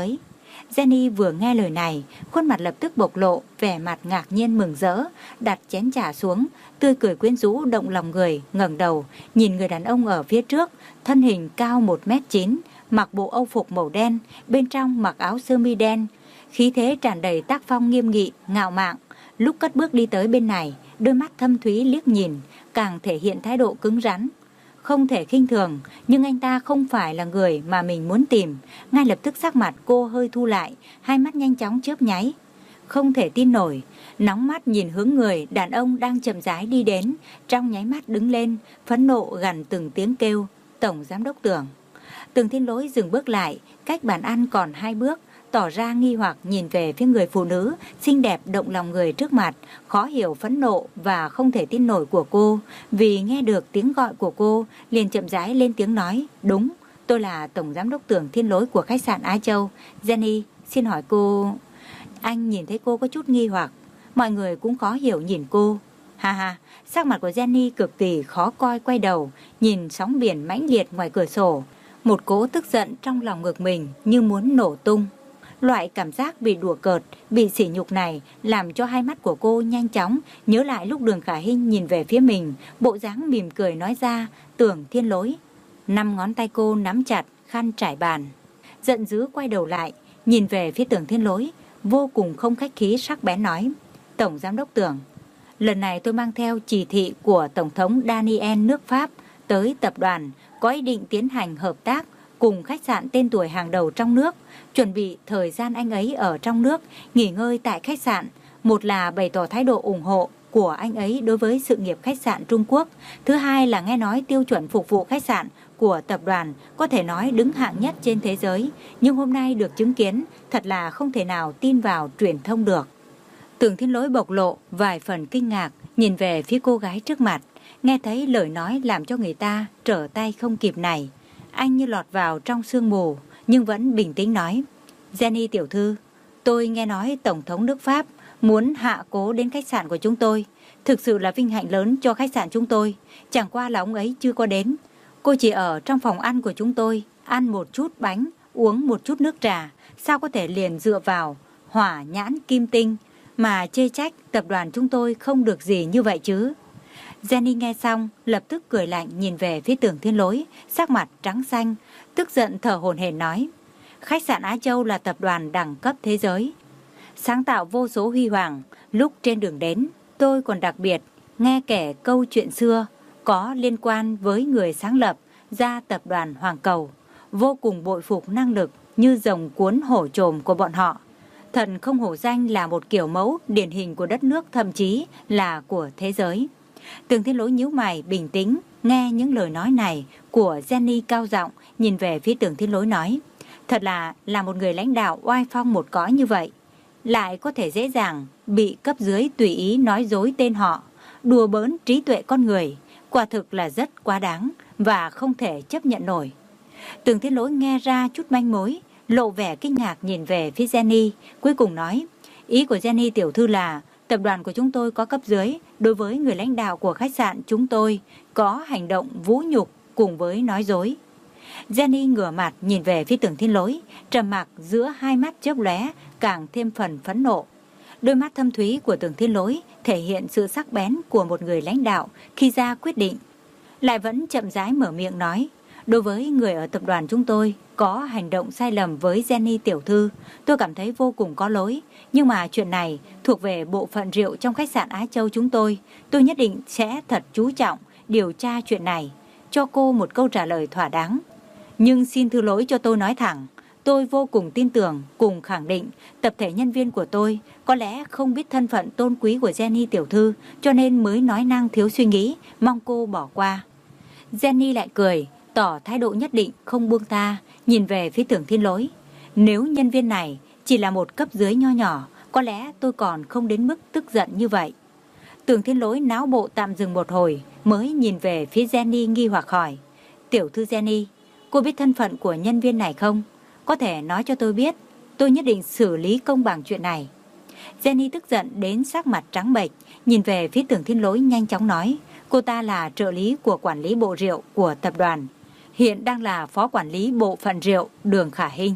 Speaker 1: Jenny vừa nghe lời này, khuôn mặt lập tức bộc lộ vẻ mặt ngạc nhiên mừng rỡ, đặt chén trà xuống, tươi cười quyến rũ động lòng người, ngẩng đầu nhìn người đàn ông ở phía trước, thân hình cao một mét chín, mặc bộ âu phục màu đen, bên trong mặc áo sơ mi đen, khí thế tràn đầy tác phong nghiêm nghị, ngạo mạn. Lúc cất bước đi tới bên này, đôi mắt thâm thúy liếc nhìn, càng thể hiện thái độ cứng rắn. Không thể khinh thường, nhưng anh ta không phải là người mà mình muốn tìm. Ngay lập tức sắc mặt cô hơi thu lại, hai mắt nhanh chóng chớp nháy. Không thể tin nổi, nóng mắt nhìn hướng người đàn ông đang chậm rãi đi đến, trong nháy mắt đứng lên, phẫn nộ gằn từng tiếng kêu, Tổng Giám đốc Tưởng. Tưởng Thiên Lỗi dừng bước lại, cách bàn ăn còn hai bước, tỏ ra nghi hoặc nhìn về phía người phụ nữ xinh đẹp động lòng người trước mặt, khó hiểu phẫn nộ và không thể tin nổi của cô. Vì nghe được tiếng gọi của cô, liền chậm rãi lên tiếng nói, đúng, tôi là Tổng Giám đốc Tưởng Thiên Lỗi của khách sạn Á Châu. Jenny, xin hỏi cô... Anh nhìn thấy cô có chút nghi hoặc, mọi người cũng khó hiểu nhìn cô. Ha ha, sắc mặt của Jenny cực kỳ khó coi, quay đầu, nhìn sóng biển mãnh liệt ngoài cửa sổ. Một cỗ tức giận trong lòng ngực mình như muốn nổ tung. Loại cảm giác bị đùa cợt, bị sỉ nhục này làm cho hai mắt của cô nhanh chóng nhớ lại lúc Đường Khả Hinh nhìn về phía mình, bộ dáng mỉm cười nói ra, Tưởng Thiên Lỗi. Năm ngón tay cô nắm chặt khăn trải bàn, giận dữ quay đầu lại, nhìn về phía Tưởng Thiên Lỗi, vô cùng không khách khí sắc bén nói, Tổng Giám đốc Tưởng, lần này tôi mang theo chỉ thị của Tổng thống Daniel nước Pháp tới tập đoàn, có ý định tiến hành hợp tác cùng khách sạn tên tuổi hàng đầu trong nước, chuẩn bị thời gian anh ấy ở trong nước, nghỉ ngơi tại khách sạn. Một là bày tỏ thái độ ủng hộ của anh ấy đối với sự nghiệp khách sạn Trung Quốc. Thứ hai là nghe nói tiêu chuẩn phục vụ khách sạn của tập đoàn có thể nói đứng hạng nhất trên thế giới. Nhưng hôm nay được chứng kiến, thật là không thể nào tin vào truyền thông được. Tưởng Thiên Lỗi bộc lộ vài phần kinh ngạc, nhìn về phía cô gái trước mặt. Nghe thấy lời nói làm cho người ta trở tay không kịp này, anh như lọt vào trong sương mù, nhưng vẫn bình tĩnh nói, Jenny tiểu thư, tôi nghe nói Tổng thống nước Pháp muốn hạ cố đến khách sạn của chúng tôi. Thực sự là vinh hạnh lớn cho khách sạn chúng tôi. Chẳng qua là ông ấy chưa có đến. Cô chỉ ở trong phòng ăn của chúng tôi, ăn một chút bánh, uống một chút nước trà. Sao có thể liền dựa vào hỏa nhãn kim tinh mà chê trách tập đoàn chúng tôi không được gì như vậy chứ? Jenny nghe xong, lập tức cười lạnh nhìn về phía Tưởng Thiên Lỗi, sắc mặt trắng xanh, tức giận thở hổn hển nói, khách sạn Á Châu là tập đoàn đẳng cấp thế giới, sáng tạo vô số huy hoàng. Lúc trên đường đến, tôi còn đặc biệt nghe kể câu chuyện xưa có liên quan với người sáng lập ra tập đoàn Hoàng Cầu, vô cùng bội phục năng lực như rồng cuốn hổ trồm của bọn họ. Thần không hổ danh là một kiểu mẫu điển hình của đất nước, thậm chí là của thế giới. Tưởng Thiên Lỗi nhíu mày bình tĩnh, nghe những lời nói này của Jenny cao giọng, nhìn về phía Tưởng Thiên Lỗi nói, thật là là một người lãnh đạo oai phong một cõi như vậy, lại có thể dễ dàng bị cấp dưới tùy ý nói dối tên họ, đùa bỡn trí tuệ con người, quả thực là rất quá đáng và không thể chấp nhận nổi. Tưởng Thiên Lỗi nghe ra chút manh mối, lộ vẻ kinh ngạc nhìn về phía Jenny, cuối cùng nói, ý của Jenny tiểu thư là tập đoàn của chúng tôi có cấp dưới đối với người lãnh đạo của khách sạn chúng tôi có hành động vũ nhục cùng với nói dối. Jenny ngửa mặt nhìn về phía Tưởng Thiên Lỗi, trầm mặc giữa hai mắt chớp lóe, càng thêm phần phẫn nộ. Đôi mắt thâm thúy của Tưởng Thiên Lỗi thể hiện sự sắc bén của một người lãnh đạo khi ra quyết định. Lại vẫn chậm rãi mở miệng nói, đối với người ở tập đoàn chúng tôi có hành động sai lầm với Jenny tiểu thư, tôi cảm thấy vô cùng có lỗi. Nhưng mà chuyện này thuộc về bộ phận rượu trong khách sạn Á Châu chúng tôi. Tôi nhất định sẽ thật chú trọng điều tra chuyện này, cho cô một câu trả lời thỏa đáng. Nhưng xin thứ lỗi cho tôi nói thẳng, tôi vô cùng tin tưởng cùng khẳng định tập thể nhân viên của tôi có lẽ không biết thân phận tôn quý của Jenny tiểu thư, cho nên mới nói năng thiếu suy nghĩ, mong cô bỏ qua. Jenny lại cười, tỏ thái độ nhất định không buông tha, nhìn về phía Tưởng Thiên Lỗi. Nếu nhân viên này chỉ là một cấp dưới nho nhỏ, có lẽ tôi còn không đến mức tức giận như vậy. Tưởng Thiên Lỗi náo bộ tạm dừng một hồi, mới nhìn về phía Jenny nghi hoặc hỏi, tiểu thư Jenny, cô biết thân phận của nhân viên này không? Có thể nói cho tôi biết, tôi nhất định xử lý công bằng chuyện này. Jenny tức giận đến sắc mặt trắng bệch, nhìn về phía Tưởng Thiên Lỗi nhanh chóng nói, cô ta là trợ lý của quản lý bộ rượu của tập đoàn, hiện đang là phó quản lý bộ phận rượu Đường Khả Hinh.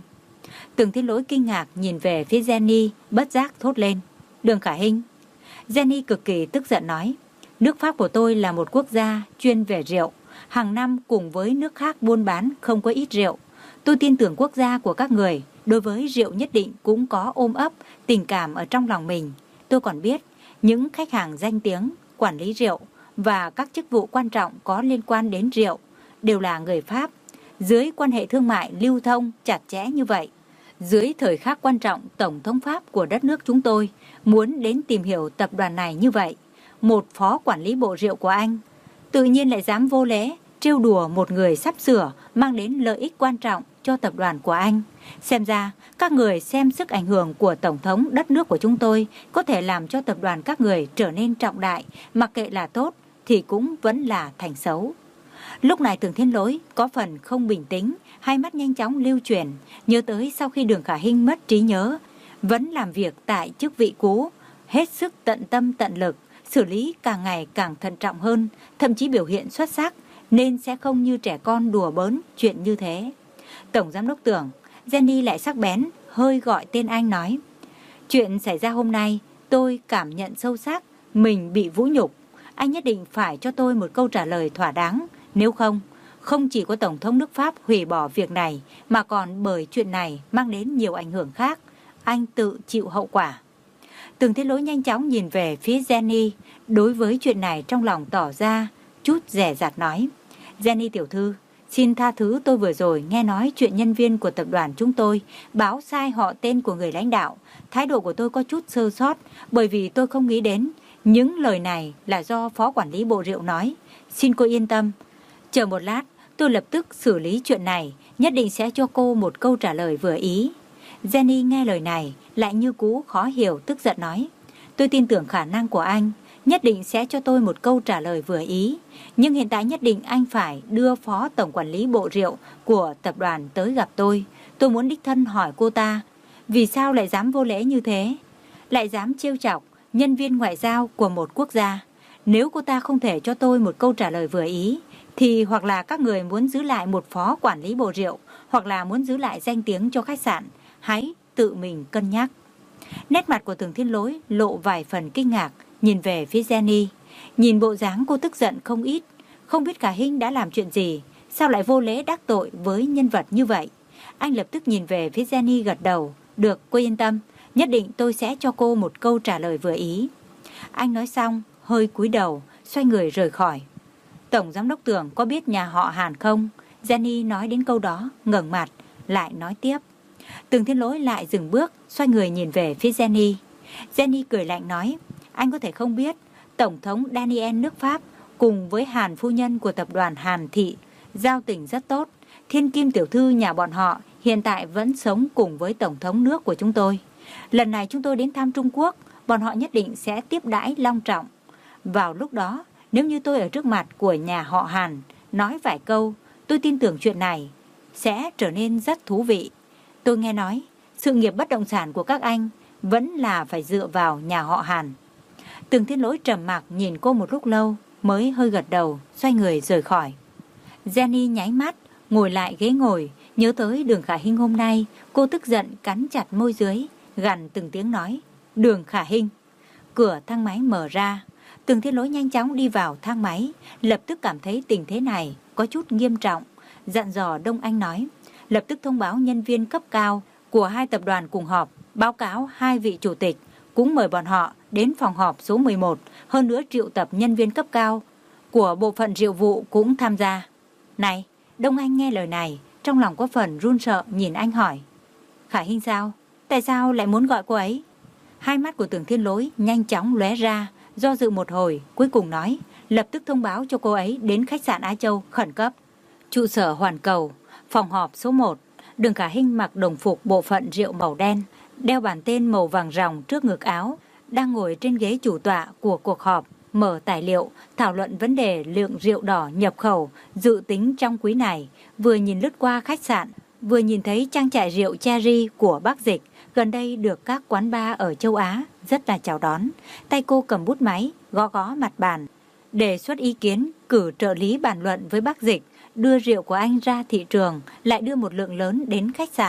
Speaker 1: Tưởng Thiên Lỗi kinh ngạc nhìn về phía Jenny, bất giác thốt lên. Đường Khả Hinh. Jenny cực kỳ tức giận nói. Nước Pháp của tôi là một quốc gia chuyên về rượu. Hàng năm cùng với nước khác buôn bán không có ít rượu. Tôi tin tưởng quốc gia của các người đối với rượu nhất định cũng có ôm ấp tình cảm ở trong lòng mình. Tôi còn biết những khách hàng danh tiếng, quản lý rượu và các chức vụ quan trọng có liên quan đến rượu đều là người Pháp. Dưới quan hệ thương mại lưu thông chặt chẽ như vậy, dưới thời khắc quan trọng Tổng thống Pháp của đất nước chúng tôi muốn đến tìm hiểu tập đoàn này như vậy, một phó quản lý bộ rượu của anh tự nhiên lại dám vô lễ trêu đùa một người sắp sửa mang đến lợi ích quan trọng cho tập đoàn của anh. Xem ra các người xem sức ảnh hưởng của Tổng thống đất nước của chúng tôi có thể làm cho tập đoàn các người trở nên trọng đại, mặc kệ là tốt thì cũng vẫn là thành xấu. Lúc này Tưởng Thiên Lỗi có phần không bình tĩnh, hai mắt nhanh chóng lưu chuyển, nhớ tới sau khi Đường Khả Hinh mất trí nhớ, vẫn làm việc tại chức vị cũ, hết sức tận tâm tận lực, xử lý càng ngày càng thận trọng hơn, thậm chí biểu hiện xuất sắc, nên sẽ không như trẻ con đùa bỡn chuyện như thế. Tổng giám đốc Tưởng, Jenny lại sắc bén, hơi gọi tên anh nói. Chuyện xảy ra hôm nay, tôi cảm nhận sâu sắc, mình bị vũ nhục. Anh nhất định phải cho tôi một câu trả lời thỏa đáng, nếu không, không chỉ có Tổng thống nước Pháp hủy bỏ việc này, mà còn bởi chuyện này mang đến nhiều ảnh hưởng khác. Anh tự chịu hậu quả. Tưởng Thiên Lỗi nhanh chóng nhìn về phía Jenny, đối với chuyện này trong lòng tỏ ra chút dè dặt nói. Jenny tiểu thư, xin tha thứ tôi vừa rồi nghe nói chuyện nhân viên của tập đoàn chúng tôi báo sai họ tên của người lãnh đạo. Thái độ của tôi có chút sơ sót, bởi vì tôi không nghĩ đến những lời này là do phó quản lý bộ rượu nói. Xin cô yên tâm, chờ một lát tôi lập tức xử lý chuyện này, nhất định sẽ cho cô một câu trả lời vừa ý. Jenny nghe lời này lại như cũ khó hiểu, tức giận nói. Tôi tin tưởng khả năng của anh, nhất định sẽ cho tôi một câu trả lời vừa ý. Nhưng hiện tại nhất định anh phải đưa phó tổng quản lý bộ rượu của tập đoàn tới gặp tôi. Tôi muốn đích thân hỏi cô ta, vì sao lại dám vô lễ như thế? Lại dám trêu chọc nhân viên ngoại giao của một quốc gia. Nếu cô ta không thể cho tôi một câu trả lời vừa ý, thì hoặc là các người muốn giữ lại một phó quản lý bộ rượu, hoặc là muốn giữ lại danh tiếng cho khách sạn. Hãy tự mình cân nhắc. Nét mặt của Tưởng Thiên Lỗi lộ vài phần kinh ngạc, nhìn về phía Jenny. Nhìn bộ dáng cô tức giận không ít, không biết Khả Hinh đã làm chuyện gì, sao lại vô lễ đắc tội với nhân vật như vậy. Anh lập tức nhìn về phía Jenny gật đầu. Được, cô yên tâm, nhất định tôi sẽ cho cô một câu trả lời vừa ý. Anh nói xong, hơi cúi đầu, xoay người rời khỏi. Tổng giám đốc Tưởng có biết nhà họ Hàn không? Jenny nói đến câu đó, ngẩng mặt, lại nói tiếp. Tưởng Thiên Lỗi lại dừng bước, xoay người nhìn về phía Jenny. Jenny cười lạnh nói, anh có thể không biết, Tổng thống Daniel nước Pháp cùng với Hàn phu nhân của tập đoàn Hàn Thị giao tình rất tốt. Thiên Kim tiểu thư nhà bọn họ hiện tại vẫn sống cùng với Tổng thống nước của chúng tôi. Lần này chúng tôi đến thăm Trung Quốc, bọn họ nhất định sẽ tiếp đãi long trọng. Vào lúc đó, nếu như tôi ở trước mặt của nhà họ Hàn nói vài câu, tôi tin tưởng chuyện này sẽ trở nên rất thú vị. Tôi nghe nói, sự nghiệp bất động sản của các anh vẫn là phải dựa vào nhà họ Hàn. Tưởng Thiên Lỗi trầm mặc nhìn cô một lúc lâu, mới hơi gật đầu, xoay người rời khỏi. Jenny nháy mắt, ngồi lại ghế ngồi, nhớ tới Đường Khả Hinh hôm nay, cô tức giận cắn chặt môi dưới, gằn từng tiếng nói, Đường Khả Hinh. Cửa thang máy mở ra, Tưởng Thiên Lỗi nhanh chóng đi vào thang máy, lập tức cảm thấy tình thế này có chút nghiêm trọng, dặn dò Đông Anh nói, lập tức thông báo nhân viên cấp cao của hai tập đoàn cùng họp, báo cáo hai vị chủ tịch, cũng mời bọn họ đến phòng họp số mười một, hơn nữa triệu tập nhân viên cấp cao của bộ phận rượu vụ cũng tham gia. Này, Đông Anh nghe lời này, trong lòng có phần run sợ nhìn anh hỏi, Khả Hinh sao? Tại sao lại muốn gọi cô ấy? Hai mắt của Tưởng Thiên Lỗi nhanh chóng lóe ra, do dự một hồi, cuối cùng nói, lập tức thông báo cho cô ấy đến khách sạn Á Châu khẩn cấp. Trụ sở Hoàn Cầu, phòng họp số một, Đường Khả Hinh mặc đồng phục bộ phận rượu màu đen, đeo bản tên màu vàng ròng trước ngực áo, đang ngồi trên ghế chủ tọa của cuộc họp, mở tài liệu, thảo luận vấn đề lượng rượu đỏ nhập khẩu, dự tính trong quý này, vừa nhìn lướt qua khách sạn, vừa nhìn thấy trang trại rượu Cherry của Bắc Dịch, gần đây được các quán bar ở châu Á rất là chào đón. Tay cô cầm bút máy, gõ gõ mặt bàn, đề xuất ý kiến, cử trợ lý bàn luận với Bắc Dịch, đưa rượu của anh ra thị trường, lại đưa một lượng lớn đến khách sạn.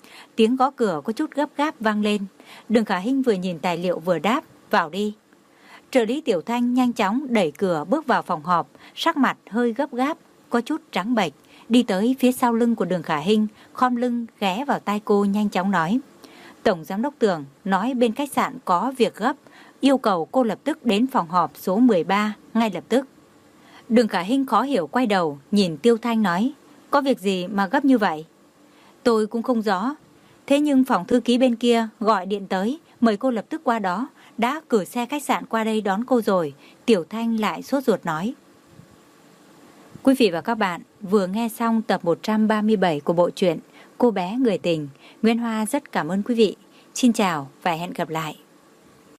Speaker 1: Tiếng gõ cửa có chút gấp gáp vang lên. Đường Khả Hinh vừa nhìn tài liệu vừa đáp, vào đi. Trợ lý Tiểu Thanh nhanh chóng đẩy cửa bước vào phòng họp, sắc mặt hơi gấp gáp, có chút trắng bệch, đi tới phía sau lưng của Đường Khả Hinh, khom lưng ghé vào tai cô nhanh chóng nói. Tổng giám đốc Tưởng nói bên khách sạn có việc gấp, yêu cầu cô lập tức đến phòng họp số mười ba ngay lập tức. Đường Khả Hinh khó hiểu quay đầu, nhìn Tiêu Thanh nói, có việc gì mà gấp như vậy? Tôi cũng không rõ, thế nhưng phòng thư ký bên kia gọi điện tới, mời cô lập tức qua đó, đã cử xe khách sạn qua đây đón cô rồi. Tiểu Thanh lại sốt ruột nói. Quý vị và các bạn vừa nghe xong tập một trăm ba mươi bảy của bộ truyện Cô bé người tình. Nguyên Hoa rất cảm ơn quý vị. Xin chào và hẹn gặp lại.